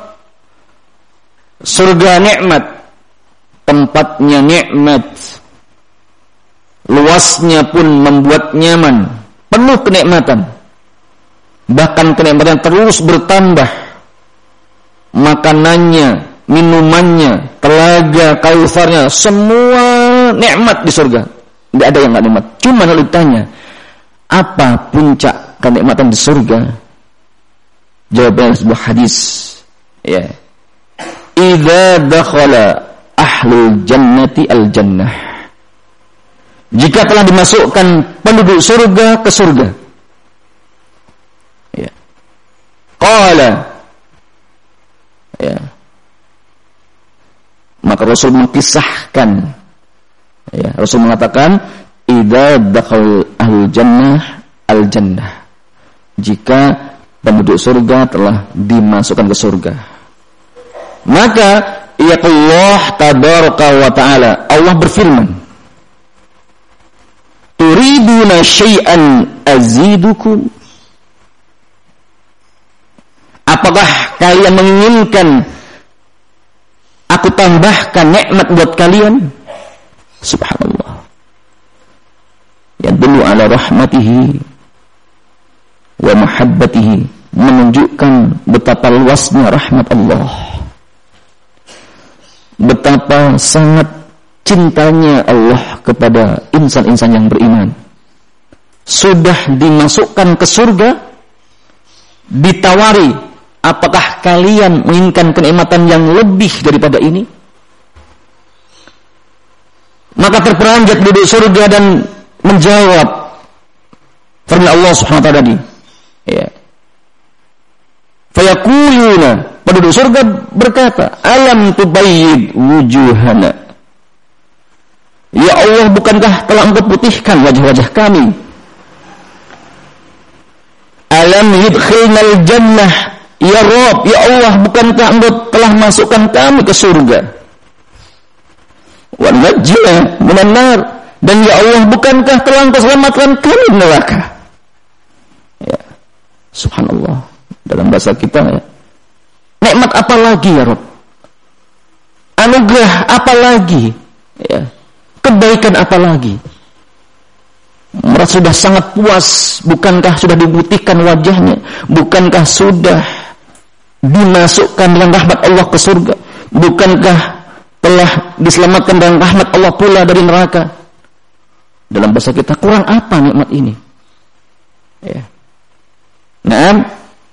surga nikmat, tempatnya nikmat, luasnya pun membuat nyaman, penuh kenikmatan. Bahkan kenikmatan terus bertambah. Makanannya, minumannya, telaga, kausarnya, semua nikmat di surga. Tidak ada yang nggak nikmat. Cuma kalau ditanya, apa puncak kenikmatan di surga? Jawabannya sebuah hadis. Ya. Idza dakhala ahlul jannati al jannah. Jika telah dimasukkan penduduk surga ke surga. Ya. Qala. Ya. Maka Rasul mengisahkan, ya, Rasul mengatakan, idza dakhal ahlul jannah al jannah. Jika penduduk surga telah dimasukkan ke surga, maka ya Allah tabaraka wa taala, Allah berfirman, turiduna syai'an azidukum. Apakah kalian menginginkan aku tambahkan nikmat buat kalian? Subhanallah. Yadullu ala rahmatihi wa mahabbatihi, menunjukkan betapa luasnya rahmat Allah, betapa sangat cintanya Allah kepada insan-insan yang beriman. Sudah dimasukkan ke surga, ditawari, apakah kalian menginginkan kenikmatan yang lebih daripada ini? Maka terperanjat penduduk surga dan menjawab firman Allah Subhanahu wa taala tadi. Ya. Fayaquluna, penduduk surga berkata, alam tubayyid wujuhana. Ya Allah, bukankah telah Engkau putihkan wajah-wajah kami? Alam yudkhilnal jannah. Ya Rabb, ya Allah, bukankah Engkau telah masukkan kami ke surga? Wa najjina minan nar. Dan ya Allah, bukankah telah Engkau selamatkan kami dari neraka? Ya. Subhanallah. Dalam bahasa kita, ya, nikmat apa lagi ya Rabb? Anugerah apa lagi? Ya. Kebaikan apa lagi? Merasa sudah sangat puas. Bukankah sudah dibuktikan wajahnya? Bukankah sudah dimasukkan dengan rahmat Allah ke surga? Bukankah telah diselamatkan dengan rahmat Allah pula dari neraka? Dalam bahasa kita, kurang apa nikmat ini? Ya. Nah,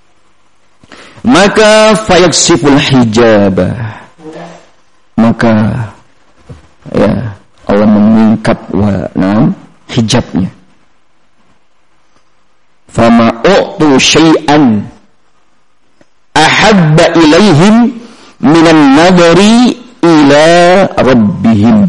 maka fayaksiful hijabah, maka ya Allah mengingkap wa nam hijabnya. Fama u'tu syai'an ahabba ilaihim minan nadari ila rabbihim.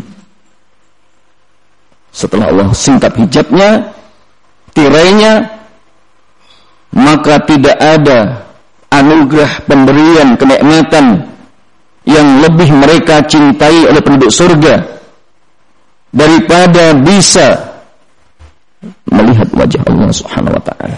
Setelah Allah singkap hijabnya, tirainya, maka tidak ada anugerah pemberian kenikmatan yang lebih mereka cintai oleh penduduk surga daripada bisa melihat wajah Allah Subhanahu wa taala.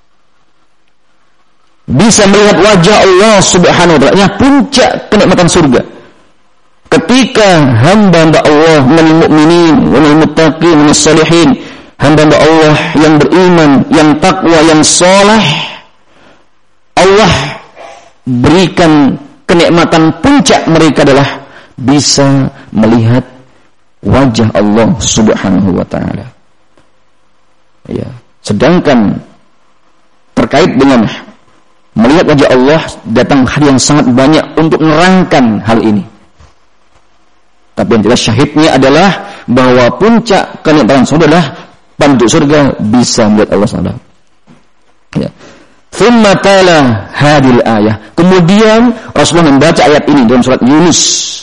Bisa melihat wajah Allah Subhanahu wa taala, ini puncak kenikmatan surga. Ketika hamba-hamba Allah minal mu'minin wa minal muttaqin wa minal salihin, hamba-hamba Allah yang beriman, yang takwa, yang saleh, Allah berikan kenikmatan puncak mereka adalah bisa melihat wajah Allah Subhanahu wa taala. Ya, sedangkan terkait dengan melihat wajah Allah, datang hadis yang sangat banyak untuk menerangkan hal ini. Tapi yang jelas syahidnya adalah bahwa puncak kenikmatan surga adalah penduduk surga bisa melihat Allah subhanahu wa taala. Ya. Thumma tala hadil ayah. Kemudian Rasulullah membaca ayat ini dalam surat Yunus.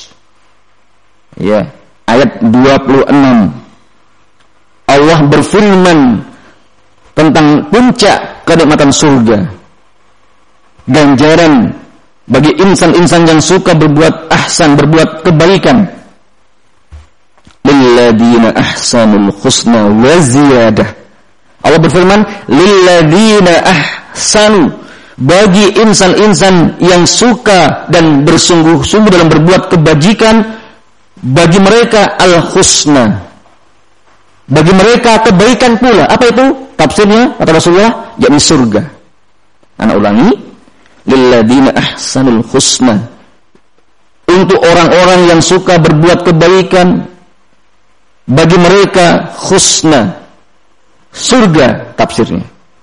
Ya, ayat dua puluh enam. Allah berfirman tentang puncak kenikmatan surga. Ganjaran bagi insan-insan yang suka berbuat ahsan, berbuat kebaikan. Lilladzina ahsanul husna wa ziyadah. Allah berfirman, lilladzina ahsanu, bagi insan-insan yang suka dan bersungguh-sungguh dalam berbuat kebajikan, bagi mereka al-husna, bagi mereka kebaikan pula. Apa itu tafsirnya kata Rasulullah? Yakni surga. Anak ulangi, lilladzina ahsanul husna, untuk orang-orang yang suka berbuat kebaikan, bagi mereka husna, surga tafsirnya.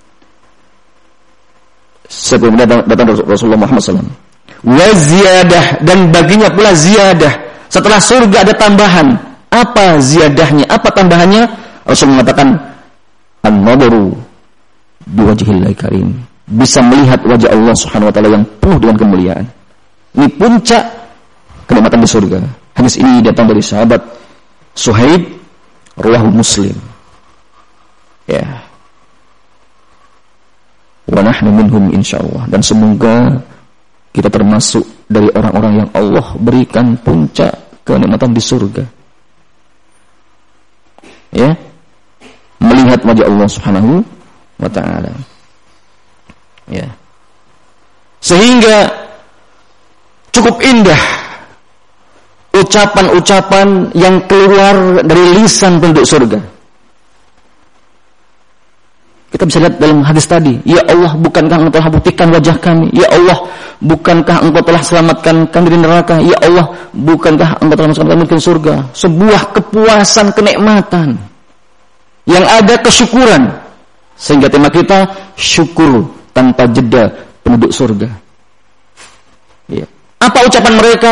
Sebelum datang, datang Rasulullah Muhammad shallallahu alaihi wasallam. Wa ziyadah, dan baginya pula ziyadah. Setelah surga ada tambahan. Apa ziyadahnya? Apa tambahannya? Rasul mengatakan an-nadru biwajhillahi karim. Bisa melihat wajah Allah Subhanahu wa taala yang penuh dengan kemuliaan. Ini puncak kenikmatan di surga. Hadis ini datang dari sahabat Suhaib, rawahu Muslim. Ya. Wa nahnu minhum insyaallah, dan semoga kita termasuk dari orang-orang yang Allah berikan puncak kenikmatan di surga. Ya. Melihat wajah Allah Subhanahu wa taala. Ya. Sehingga cukup indah ucapan-ucapan yang keluar dari lisan penduduk surga. Kita bisa lihat dalam hadis tadi, ya Allah, bukankah Engkau telah buktikan wajah kami? Ya Allah, bukankah Engkau telah selamatkan kami dari neraka? Ya Allah, bukankah Engkau telah masukkan kami ke surga? Sebuah kepuasan, kenikmatan yang ada kesyukuran. Sehingga tema kita syukur tanpa jeda penduduk surga. Ya. Apa ucapan mereka?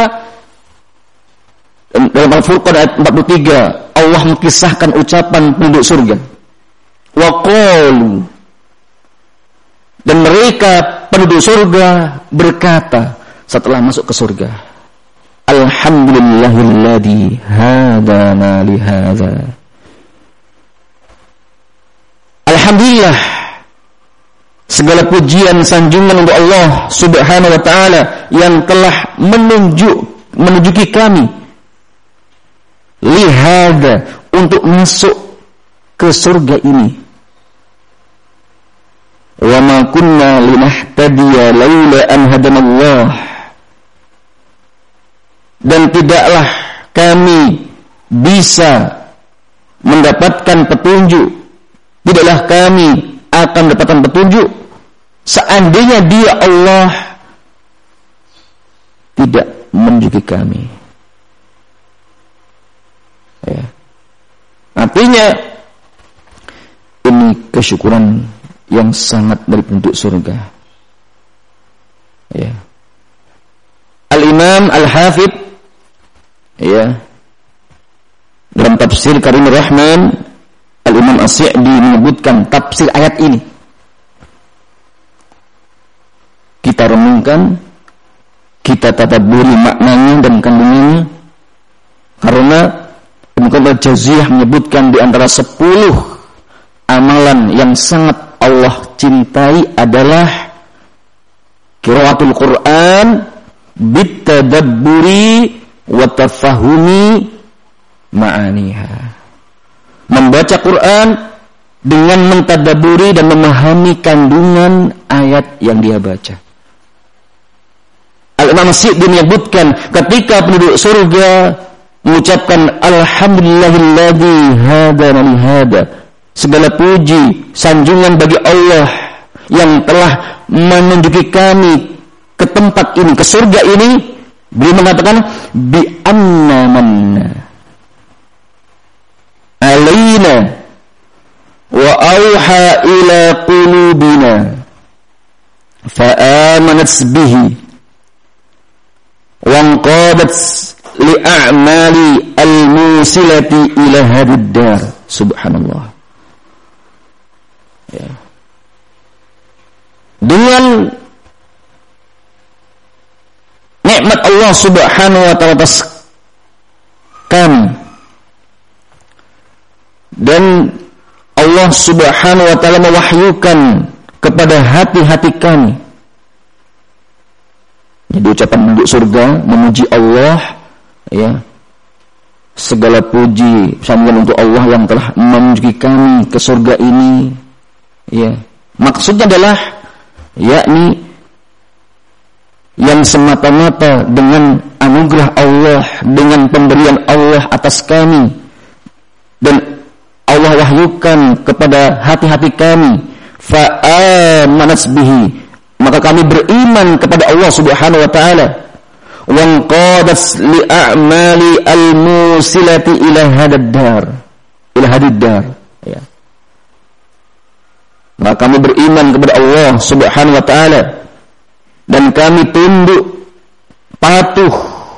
Dalam Al-Furqan ayat empat puluh tiga, Allah mengisahkan ucapan penduduk surga. Wa qalu, dan mereka penduduk surga berkata setelah masuk ke surga, alhamdulillahilladzi hadana li hadza. Alhamdulillah, segala pujian sanjungan untuk Allah Subhanahu wa taala yang telah menunjuk menunjuki kami li hadza, untuk masuk ke surga ini. Wa ma kunna linahtadiya laula an hadanallah, dan tidaklah kami bisa mendapatkan petunjuk, tidaklah kami akan mendapatkan petunjuk seandainya Dia Allah tidak menunjuki kami. Ya. Artinya ini kesyukuran yang sangat dari penduduk surga. Ya. Al-Imam Al-Hafidh, ya, dalam tafsir Karimur Rahman, Al-Imam As-Sa'di menyebutkan tafsir ayat ini. Kita renungkan, kita tadabburi maknanya dan kandungannya, karena Ibnu Jaziyah menyebutkan di antara sepuluh amalan yang sangat Allah cintai adalah qiraatul Quran bitadabburi wa tafahumi ma'aniha. Membaca Quran dengan mentadabburi dan memahami kandungan ayat yang dia baca. Al-Imam As-Sa'di menyebutkan ketika penduduk surga mengucapkan alhamdulillahilladzi hadana li hada, segala puji sanjungan bagi Allah yang telah menunjuki kami ke tempat ini, ke surga ini. Beliau mengatakan bi anna manna alaina wa auha ila qulubina fa amanat bihi wa anqadat li a'mali al-musilati ila hadid dar. Subhanallah. Ya. Dengan nikmat Allah Subhanahu wa taala atas kami, dan Allah Subhanahu wa taala mewahyukan kepada hati-hati kami. Jadi ucapan penduduk surga memuji Allah, ya. Segala puji sanjungan untuk Allah yang telah menunjuki kami ke surga ini, ya. Maksudnya adalah yakni yang semata-mata dengan anugerah Allah, dengan pemberian Allah atas kami, dan Allah wahyukan kepada hati-hati kami, fa amanat bihi, maka kami beriman kepada Allah Subhanahu wa taala, wa qadat li a'mali al-musilati ila hadad dar, ila hadid dar. Ya. Maka kami beriman kepada Allah Subhanahu wa taala dan kami tunduk patuh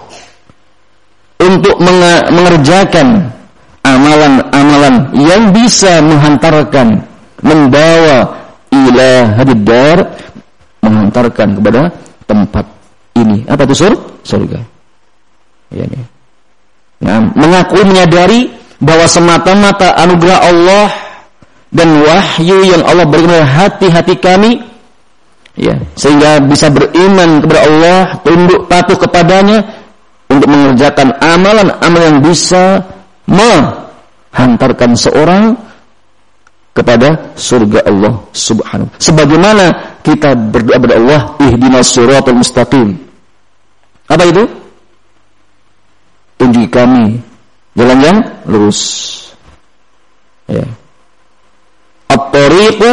untuk mengerjakan amalan-amalan yang bisa menghantarkan, membawa ila hadid dar, menghantarkan kepada tempat ini. Apa itu sur? Surga. Ya, ya. Nah, mengakui, menyadari bahwa semata-mata anugerah Allah dan wahyu yang Allah berikan kepada hati-hati kami, ya, sehingga bisa beriman kepada Allah, tunduk patuh kepadanya untuk mengerjakan amalan-amalan yang bisa menghantarkan seorang kepada surga Allah Subhanahu. Sebagaimana kita berdoa kepada Allah, ihdinas siratal mustaqim. Apa itu? Tunjuki kami jalan yang lurus. Ya. At-tariqu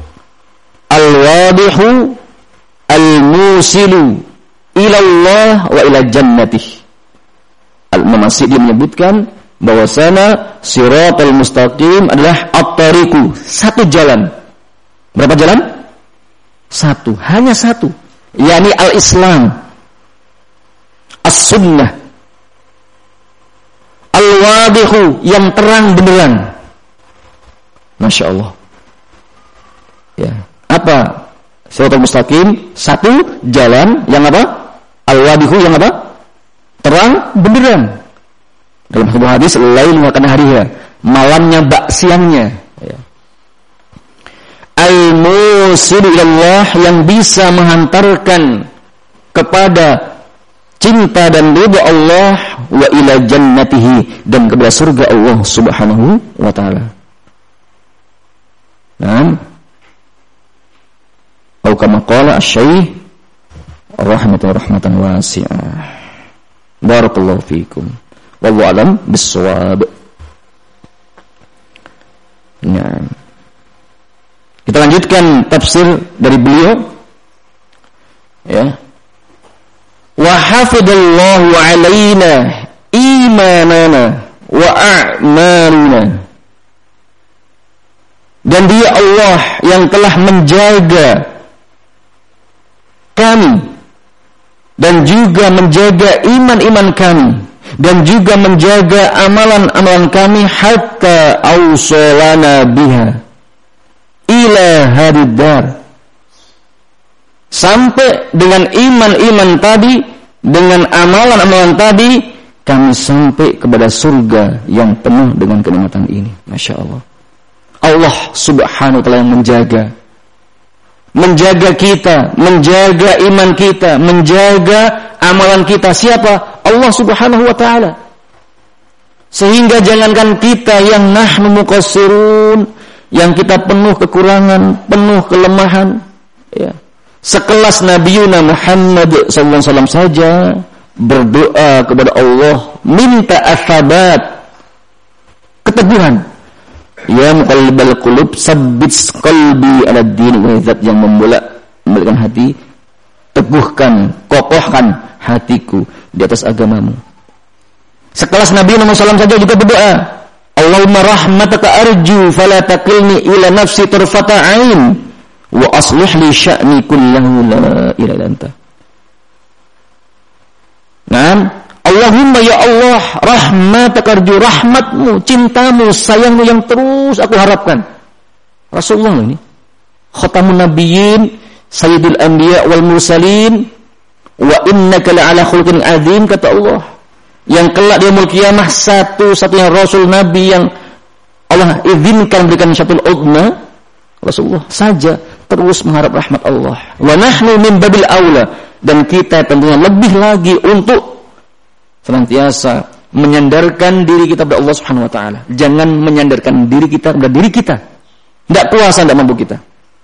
al-wadihu al-musilu ila Allah wa ila jannatih. Al-Mamasi menyebutkan bahwasana siratal mustaqim adalah at-tariqu, satu jalan. Berapa jalan? Satu, hanya satu. yakni al-Islam, as-sunnah, al-wadihu, yang terang benderang. Masya Allah. Ya, apa? Siratal mustaqim, satu jalan yang apa? Al-wadihu, yang apa? Terang benderang. Dalam sebuah hadis, lain makan hariha, malamnya bak siangnya. Ya. Al-musilu ilallah, yang bisa menghantarkan kepada cinta dan ridha Allah, wa ila jannatihi, dan kepada surga Allah Subhanahu wa taala. Nah, atau kama qala asy-syaikh rahmatan rahmatan wasi'ah. Barakallahu fiikum. Wallahu a'lam bis-shawab. Nah, kita lanjutkan tafsir dari beliau. Ya. Wa hafidallahu alaina imanana wa a'maluna. Dan Dia Allah yang telah menjaga kami dan juga menjaga iman-iman kami dan juga menjaga amalan-amalan kami hatta ausolana biha ila hadid dar, sampai dengan iman-iman tadi, dengan amalan-amalan tadi, kami sampai kepada surga yang penuh dengan kenikmatan ini. Masya Allah. Allah Subhanahu wa ta'ala yang menjaga menjaga kita, menjaga iman kita, menjaga amalan kita. Siapa? Allah Subhanahu wa ta'ala. Sehingga jangankan kita yang nahnu muqassirun, yang kita penuh kekurangan, penuh kelemahan, ya. Sekelas Nabiuna Muhammad sallallahu alaihi wasallam saja berdoa kepada Allah, minta atsabat, keteguhan. Ya muqallibal qulub, tsabbit qalbi 'ala din, wa zat yang membolak membalikkan hati, teguhkan, kokohkan hatiku di atas agamamu. Sekelas Nabi Muhammad sallallahu alaihi wasallam saja juga berdoa, Allahumma rahmataka arju fala taqilni ila nafsi tarfata ain wa aslih li sya'ni kullahu la ilaha illa anta. Nah, Allahumma ya Allah, rahmataka arju, rahmatmu, cintamu, sayangmu yang terus aku harapkan. Rasulullah ini khatamun nabiyyin, sayyidul anbiya wal mursalin, wa innaka la'ala khuluqin azim, kata Allah, yang kelak di yaumul qiyamah satu-satunya rasul nabi yang Allah izinkan berikan syafaat uzma, Rasulullah saja terus mengharap rahmat Allah. Wa nahnu min babil aula, dan kita tentunya lebih lagi untuk senantiasa menyandarkan diri kita kepada Allah Subhanahu wa taala. Jangan menyandarkan diri kita kepada diri kita. Tidak kuasa, tidak mampu kita.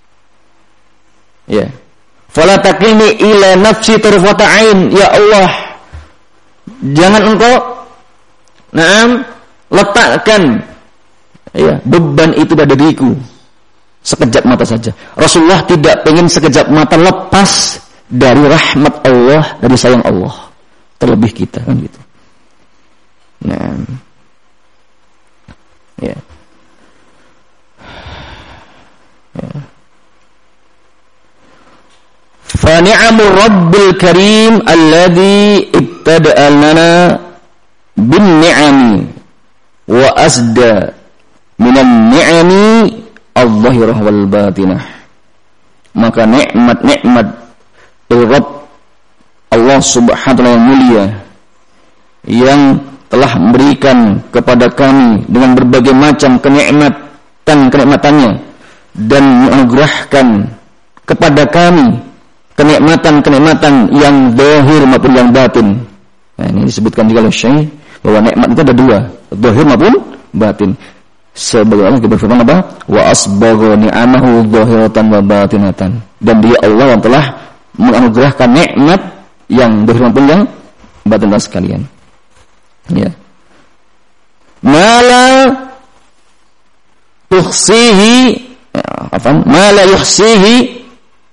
Ya. Fala taqilni ila nafsi tarfata ain, ya Allah. Jangan engkau na'am letakkan ya beban itu pada diriku sekejap mata saja. Rasulullah tidak ingin sekejap mata lepas dari rahmat Allah, dari sayang Allah. Terlebih kita kan gitu. Nah, ya. Wa ni'amur rabbil karim alladhi ibtada'a lana bin ni'ami wa asda minan ni'ami al-zahirah wal batinah. Maka nikmat-nikmat Rabb Allah Subhanahu wa ta'ala yang mulia yang telah memberikan kepada kami dengan berbagai macam kenikmatan-kenikmatannya dan menganugerahkan kepada kami kenikmatan-kenikmatan yang zahir maupun yang batin. Nah, ini disebutkan juga oleh Syekh bahwa nikmat itu ada dua, zahir maupun batin. Sebagaimana kita berfirman apa? Wa asbagha ni'amahu zahiratan wa batinatan. Dan dia Allah yang telah menganugerahkan nikmat yang zahir maupun yang batin sekalian. Ya. Mala tuhsihi apa? Mala yuhsihi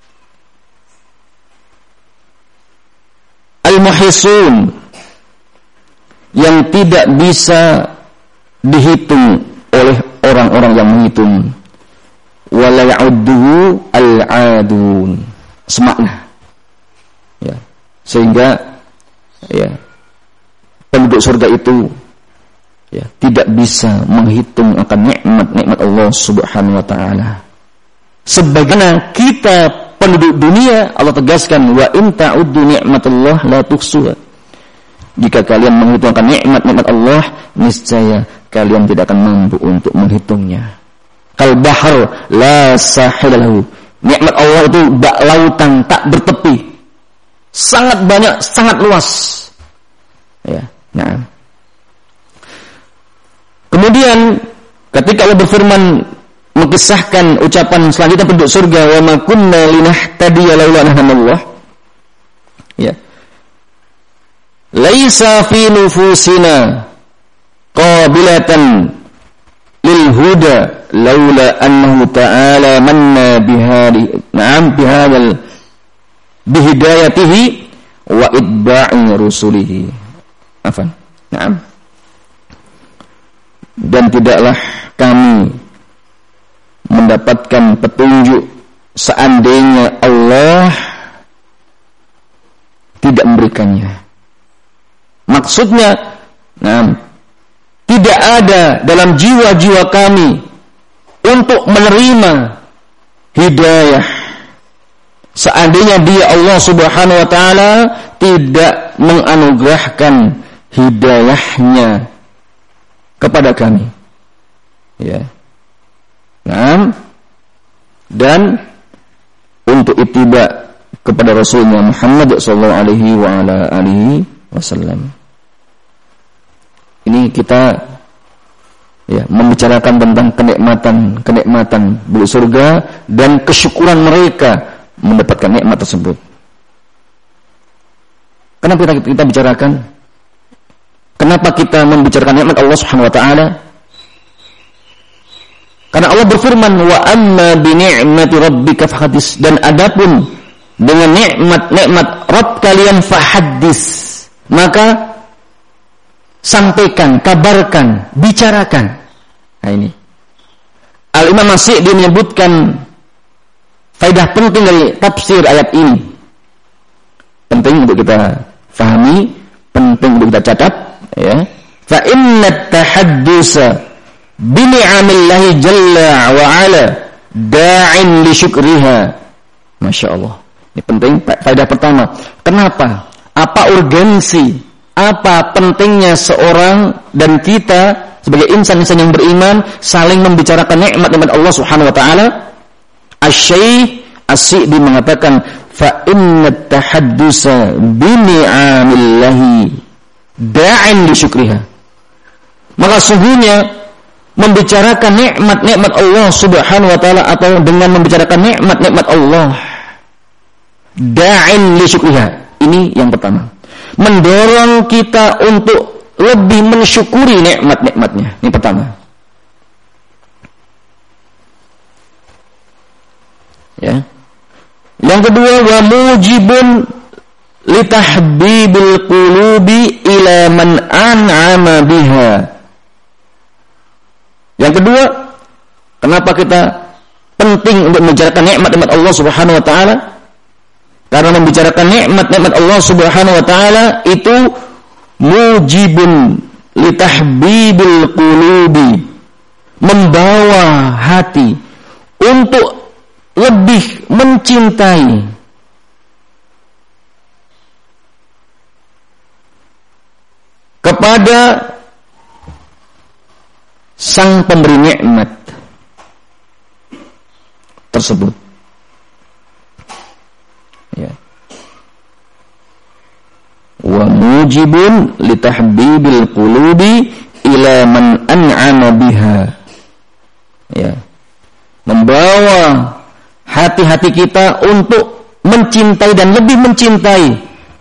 al-muhisun, yang tidak bisa dihitung oleh orang-orang yang menghitung. Wala ya'udduhu al-'adun. Semakna. Ya. Sehingga ya penduduk surga itu ya tidak bisa menghitung akan nikmat-nikmat Allah Subhanahu wa taala. Sebagaimana kita penduduk dunia, Allah tegaskan wa in ta'uddu ni'matallah la tuhsuha. Jika kalian menghitung akan nikmat-nikmat Allah, niscaya kalian tidak akan mampu untuk menghitungnya. Kal bahr la sahilahu. Nikmat Allah itu bak lautan tak bertepi. Sangat banyak, sangat luas. Ya. Nah. Kemudian ketika Allah berfirman mengisahkan ucapan selanjutnya penduduk surga, wa ma kunna linahtadiya laula an hadana. Ya. Laisa fi nufusina qabilatan lil huda laula annahu ta'ala manna bihadi na'am bihadzal bihidayatihi wa itba'i rusulihi. Afan. Naam. Dan tidaklah kami mendapatkan petunjuk seandainya Allah tidak memberikannya. Maksudnya, nah, tidak ada dalam jiwa-jiwa kami untuk menerima hidayah seandainya dia Allah Subhanahu wa taala tidak menganugerahkan hidayahnya kepada kami. Ya. Nah, dan untuk ittiba kepada Rasulnya Muhammad sallallahu alaihi wa ala alihi wasallam. Ini kita ya membicarakan tentang kenikmatan-kenikmatan bulu surga dan kesyukuran mereka mendapatkan nikmat tersebut. Kenapa kita, kita bicarakan? Kenapa kita membicarakan nikmat Allah Subhanahu wa taala? Karena Allah berfirman, wa amma bi ni'mati rabbika fahaddits, dan adapun dengan nikmat-nikmat Rabb kalian fahaddits, maka sampaikan, kabarkan, bicarakan. Nah ini. Al-Imam As-Sa'di menyebutkan faedah penting dari tafsir ayat ini. Penting untuk kita fahami, penting untuk kita catat, ya. Fa inna at-tahaddusa bi ni'amillahi jalla wa ala da'in li syukriha. Masya Allah. Ini penting, faedah pertama. Kenapa? Apa urgensi, apa pentingnya seorang dan kita sebagai insan-insan yang beriman saling membicarakan nikmat-nikmat Allah Subhanahu wa taala? Asy-Syaikh As-Sa'di mengatakan fa inna at-tahaddusa bi ni'amillahi da'in li syukriha. Maka sungguhnya membicarakan nikmat-nikmat Allah Subhanahu wa taala atau dengan membicarakan nikmat-nikmat Allah da'in li syukriha. Ini yang pertama. Mendorong kita untuk lebih mensyukuri nikmat-nikmatnya. Ini pertama. Ya. Yang kedua, wa mujibun li tahbibil qulubi ila man an'ama biha. Yang kedua, kenapa kita penting untuk membicarakan nikmat-nikmat Allah Subhanahu wa taala? Karena membicarakan nikmat-nikmat Allah Subhanahu wa taala itu mujibun litahbibil qulubi, membawa hati untuk lebih mencintai kepada sang pemberi nikmat tersebut. Ya. Wa mujibun litahbibil qulubi ila man an'ama biha. Ya. Membawa hati-hati kita untuk mencintai dan lebih mencintai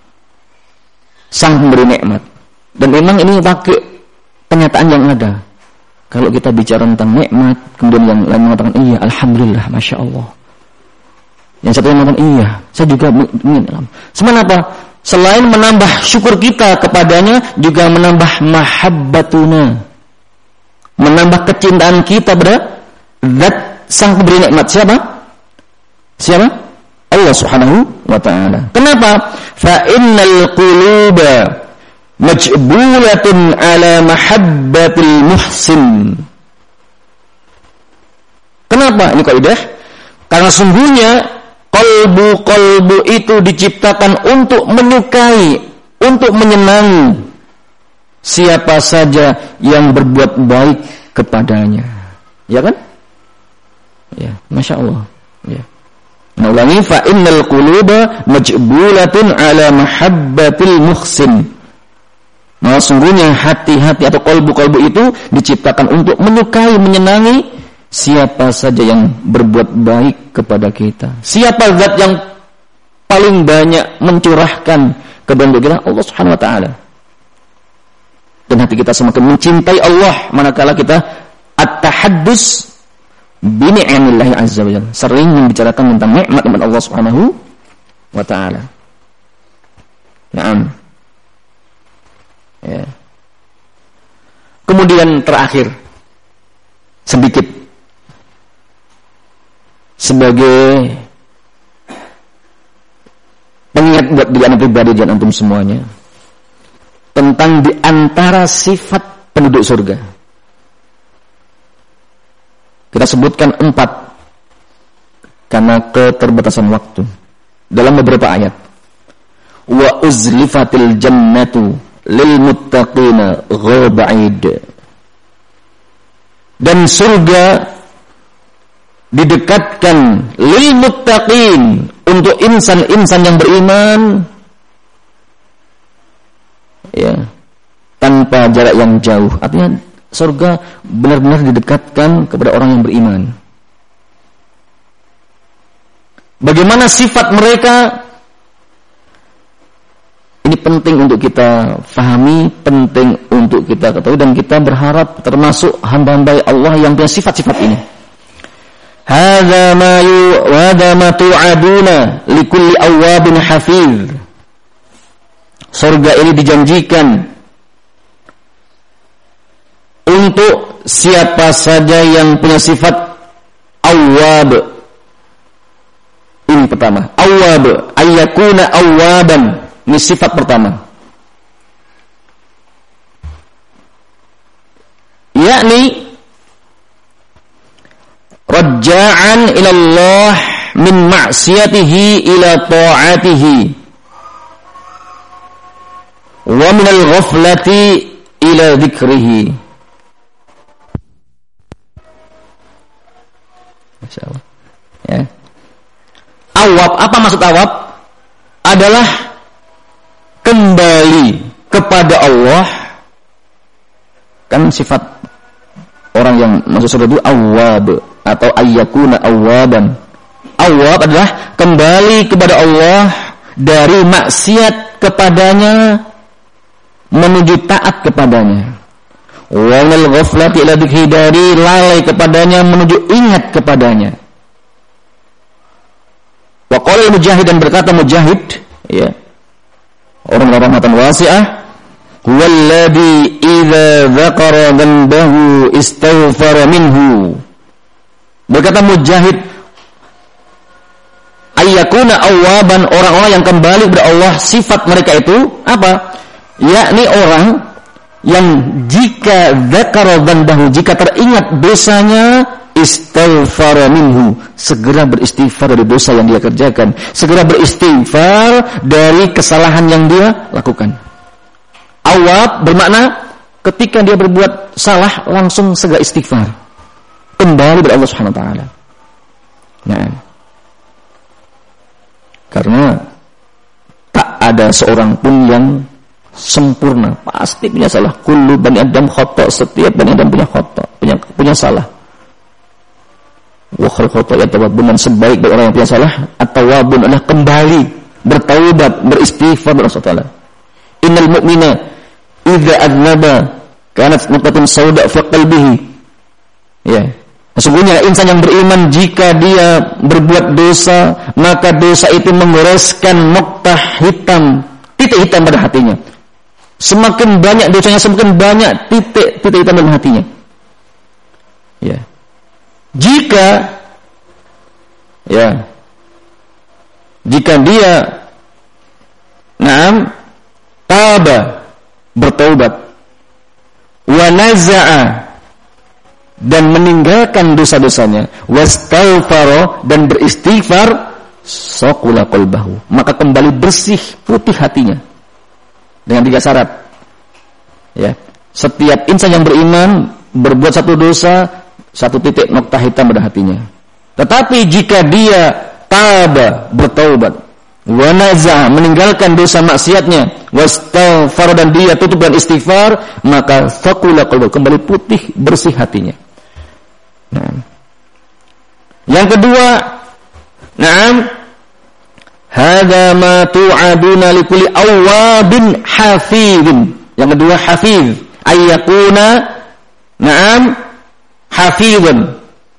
sang pemberi nikmat. Dan memang ini pakai penyataan yang ada. Kalau kita bicara tentang nikmat, kemudian yang lain mengatakan iya, alhamdulillah, masya Allah. Yang satu yang mengatakan iya, saya juga ingin. Sebenarnya apa? Selain menambah syukur kita kepadanya, juga menambah mahabbatuna, menambah kecintaan kita pada zat sang pemberi nikmat. Siapa? Siapa? Allah Subhanahu wa taala. Kenapa? Fa innal quluba majbulatun ala mahabbatil muhsin. Kenapa? Ini kaidah. Karena sungguhnya kalbu-kalbu itu diciptakan untuk menyukai, untuk menyenangi siapa saja yang berbuat baik kepadanya. Ya kan? Ya, masya Allah. Ya. Nah, ulangi, fa innal quluba majbulatun ala mahabbatil muhsin. Nah, sungguhnya hati-hati atau kalbu-kalbu itu diciptakan untuk menyukai, menyenangi siapa saja yang berbuat baik kepada kita. Siapa zat yang paling banyak mencurahkan kebaikan kita? Allah Subhanahu wa taala. Dan hati kita semakin mencintai Allah manakala kita at-tahaddus bi ni'amillahi azza wa jalla, sering membicarakan tentang nikmat-nikmat Allah Subhanahu wa taala. Naam. Ya. Kemudian terakhir sedikit sebagai pengingat buat diri anda pribadi dan antum semuanya tentang di antara sifat penduduk surga. Kita sebutkan empat karena keterbatasan waktu dalam beberapa ayat. Wa uzlifatil jannatu lil muttaqina ghayr ba'id. Dan surga didekatkan lil muttaqin, untuk insan-insan yang beriman, ya, tanpa jarak yang jauh. Artinya surga benar-benar didekatkan kepada orang yang beriman. Bagaimana sifat mereka? Ini penting untuk kita fahami, penting untuk kita ketahui, dan kita berharap termasuk hamba-hamba Allah yang punya sifat-sifat ini. Hadza ma yu wa hadza ma tu'aduna likulli awwabin hafiz. Surga ini dijanjikan untuk siapa saja yang punya sifat awwab. Ini pertama, awwab, ayyakuna awwaban. Ini sifat pertama. Yakni raja'an ila Allah min ma'siyatihi ila ta'atihi wa min al-ghaflati ila dzikrihi. Masyaallah. Ya. Awab, apa maksud awab? Adalah kembali kepada Allah. Kan sifat orang yang masuk surga itu awab atau ayyakuna awaban. Awab adalah kembali kepada Allah dari maksiat kepadanya menuju taat kepadanya. Wa min ghaflati ila dzikri, dari lalai kepadanya menuju ingat kepadanya. Wa qala Mujahid, dan berkata Mujahid, ya, orang rahmatan wasi'ah, huwallazi idza dzakara dhanbahu istaghfara minhu. Berkata Mujahid, ay ayyakuna awwaban, orang-orang yang kembali kepada Allah, sifat mereka itu apa? Yakni orang yang jika dzakara dzambahu, jika teringat dosanya, istighfara minhu, segera beristighfar dari dosa yang dia kerjakan, segera beristighfar dari kesalahan yang dia lakukan. Awwab bermakna ketika dia berbuat salah langsung segera istighfar, kembali kepada Allah Subhanahu wa taala. Nah, karena tak ada seorang pun yang sempurna, pasti punya salah. Kullu bani Adam khata', setiap bani Adam punya khata', punya punya salah. Wa khal khata' yatawabun, sebaik dari orang yang punya salah, at-tawabun adalah kembali, bertaubat, beristighfar kepada Allah Taala. Innal mu'mina idza adnaba kanat nuqtatun sauda fi qalbihi. Ya. Sesungguhnya insan yang beriman jika dia berbuat dosa, maka dosa itu menggoreskan noktah hitam, titik hitam pada hatinya. Semakin banyak dosanya, semakin banyak titik titik hitam dalam hatinya. Ya. Jika ya jika dia na'am taba, bertaubat, wa naza'a, dan meninggalkan dosa-dosanya, wastaghfara, dan beristighfar, saqula qalbahu, maka kembali bersih, putih hatinya. Dengan tiga syarat. Ya, setiap insan yang beriman berbuat satu dosa, satu titik noktah hitam pada hatinya. Tetapi jika dia taba, bertaubat, wa naza, meninggalkan dosa maksiatnya, wastaghfar, dan dia tutup dengan istighfar, maka saqula qalbuhu, kembali putih, bersih hatinya. Nah. Yang kedua, na'am, hadza ma tu'aduna likulli awwabin hafizin. Yang kedua, hafiz, ayyakuna na'am hafizan.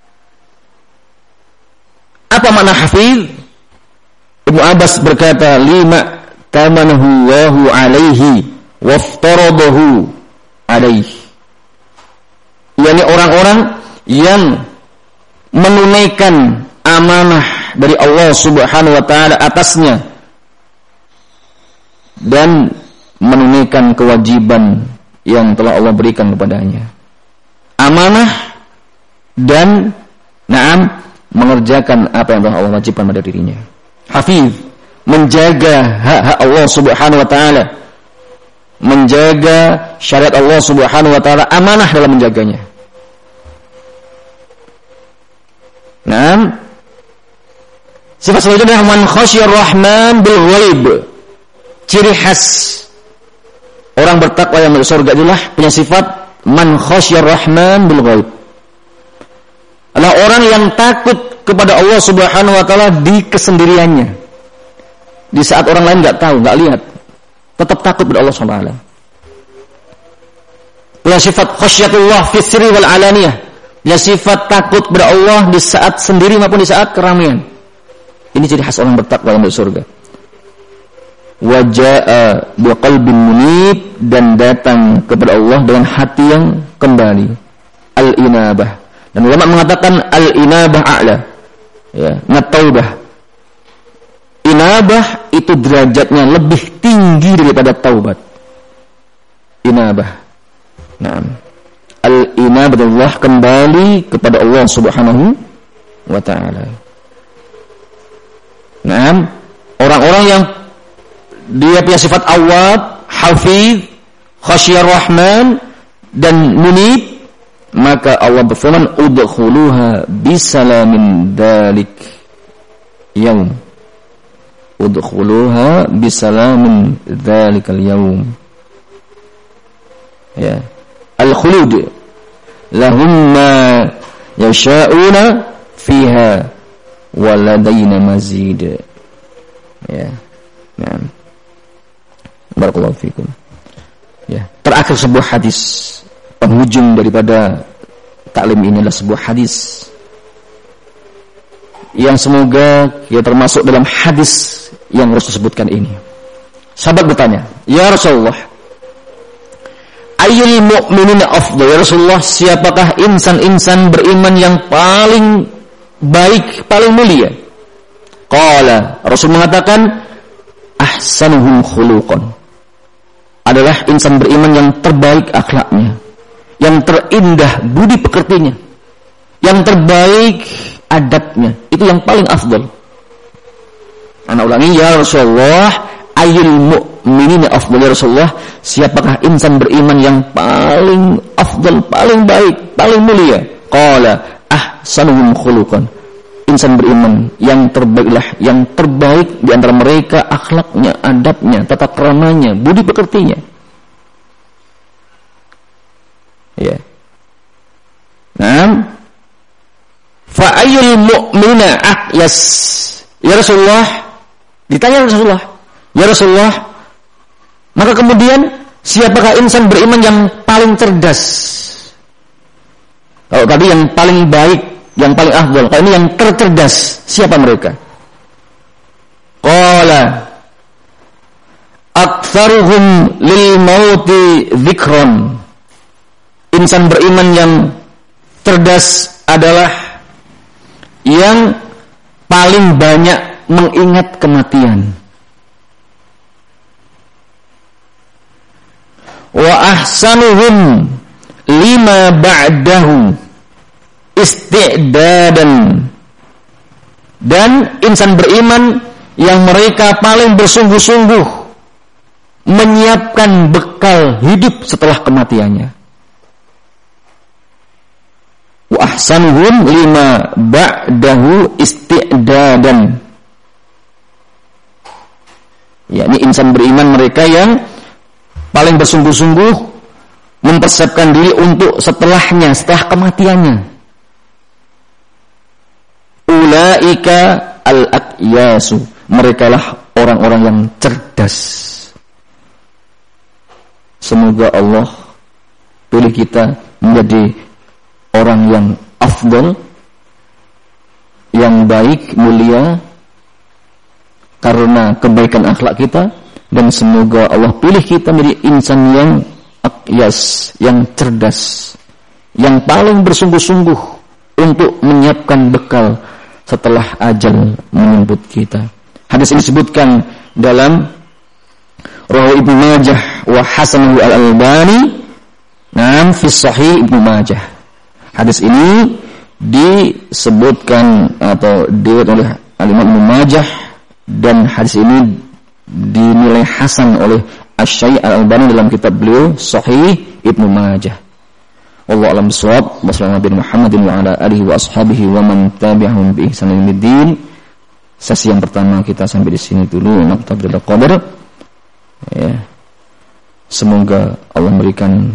Apa makna hafiz? Ibnu Abbas berkata, lima tamanahu Allahu alaihi waftaradahu alaihi. Yani orang-orang yang menunaikan amanah dari Allah Subhanahu wa taala atasnya dan menunaikan kewajiban yang telah Allah berikan kepadanya. Amanah dan na'am mengerjakan apa yang telah Allah wajibkan pada dirinya. Hafiz, menjaga hak-hak Allah Subhanahu wa taala, menjaga syariat Allah Subhanahu wa taala, amanah dalam menjaganya. Nah, sifat selanjutnya man khasyar rahman bil ghaib. Ciri khas orang bertakwa yang masuk surga itulah punya sifat man khasyar rahman bil ghaib. Adalah orang yang takut kepada Allah Subhanahu wa taala di kesendiriannya. Di saat orang lain enggak tahu, enggak lihat, tetap takut kepada Allah Subhanahu wa taala. Punya sifat khasyatullah fi sirri wal alaniyah. Ya, sifat takut kepada Allah di saat sendiri maupun di saat keramaian. Ini ciri khas orang bertakwa yang masuk surga. Wa jaa bi qalbin munib, dan datang kepada Allah dengan hati yang kembali. Al-inabah. Dan ulama mengatakan al-inabah a'la. Ya, nat-taubah. Inabah itu derajatnya lebih tinggi daripada taubat. Inabah. Naam. Al-inabatullah, kembali kepada Allah Subhanahu wa ta'ala. Nah, orang-orang yang dia punya sifat awwab, hafiz, khasyar rahman, dan munib, maka Allah berfirman, udkhuluha bisalamin dalik yaum. Udkhuluha bisalamin dalikal yaum. Ya. Al-khulud lahum ma yasha'una fiha waladaina mazid. Ya. Nah. Barakallahu fikum. Ya, terakhir sebuah hadis penghujung daripada taklim ini adalah sebuah hadis yang semoga ya termasuk dalam hadis yang Rasul sebutkan ini. Sahabat bertanya, "Ya Rasulullah, ayyul mu'minina afdal?" Ya Rasulullah, siapakah insan-insan beriman yang paling baik, paling mulia? Qala Qala, Rasul mengatakan ahsanuhum khuluqan, adalah insan beriman yang terbaik akhlaknya, yang terindah budi pekertinya, yang terbaik adabnya, itu yang paling afdal. Anak ulangi, ya Rasulullah, ayul mu'minina afdal ya Rasulullah, siapakah insan beriman yang paling afdal, paling baik, paling mulia? Qala ahsanuhum khuluqan, insan beriman yang terbaiklah, yang terbaik di antara mereka akhlaknya, adabnya, tata keramanya, budi pekertinya. Ya. Nah, fa ayyul mu'mina aqyas? Ya Rasulullah, ditanya Rasulullah, ya Rasulullah, maka kemudian siapakah insan beriman yang paling cerdas? Kalau tadi yang paling baik, yang paling afdal, kalau ini yang tercerdas, siapa mereka? Qala aktsaruhum lil mauti dzikran, insan beriman yang cerdas adalah yang paling banyak mengingat kematian. Wa ahsanuhum lima ba'dahu isti'dadan, dan insan beriman yang mereka paling bersungguh-sungguh menyiapkan bekal hidup setelah kematiannya. Wa ahsanuhum lima ba'dahu isti'dadan, yakni insan beriman mereka yang paling bersungguh-sungguh mempersiapkan diri untuk setelahnya, setelah kematiannya. Ulaika al-aqyasu, merekalah orang-orang yang cerdas. Semoga Allah pilih kita menjadi orang yang afdal, yang baik, mulia karena kebaikan akhlak kita, dan semoga Allah pilih kita menjadi insan yang aqyas, yang cerdas, yang paling bersungguh-sungguh untuk menyiapkan bekal setelah ajal menjemput kita. Hadis ini disebutkan dalam Rawi Ibnu Majah wa hasanahu al-Albani, nam fi Sahih Ibnu Majah. Hadis ini disebutkan atau diriwayatkan oleh Al-Imam Ibnu Majah, dan hadis ini dinilai hasan oleh Asy-Syaikh Al-Albani dalam kitab beliau Sahih Ibnu Majah. Wallahu a'lam bishawab. Wassalamualaikum Muhammadin wa ala alihi wa ashabihi wa man tabi'ahum bi ihsan ila yaumil. Sesi yang pertama kita sampai di sini dulu. Naqtabul qadar. Ya. Semoga Allah memberikan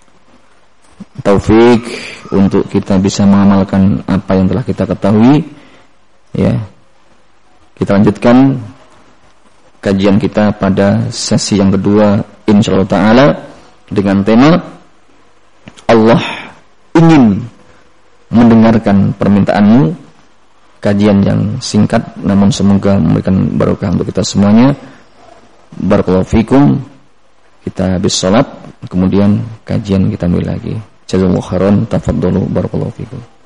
taufik untuk kita bisa mengamalkan apa yang telah kita ketahui. Ya. Kita lanjutkan kajian kita pada sesi yang kedua insyaallah taala dengan tema Allah ingin mendengarkan permintaanmu. Kajian yang singkat namun semoga memberikan barokah untuk kita semuanya. Barakallahu fikum. Kita habis salat, kemudian kajian kita mulai lagi. Jazakallahu khairan, tafadhalu, barakallahu fikum.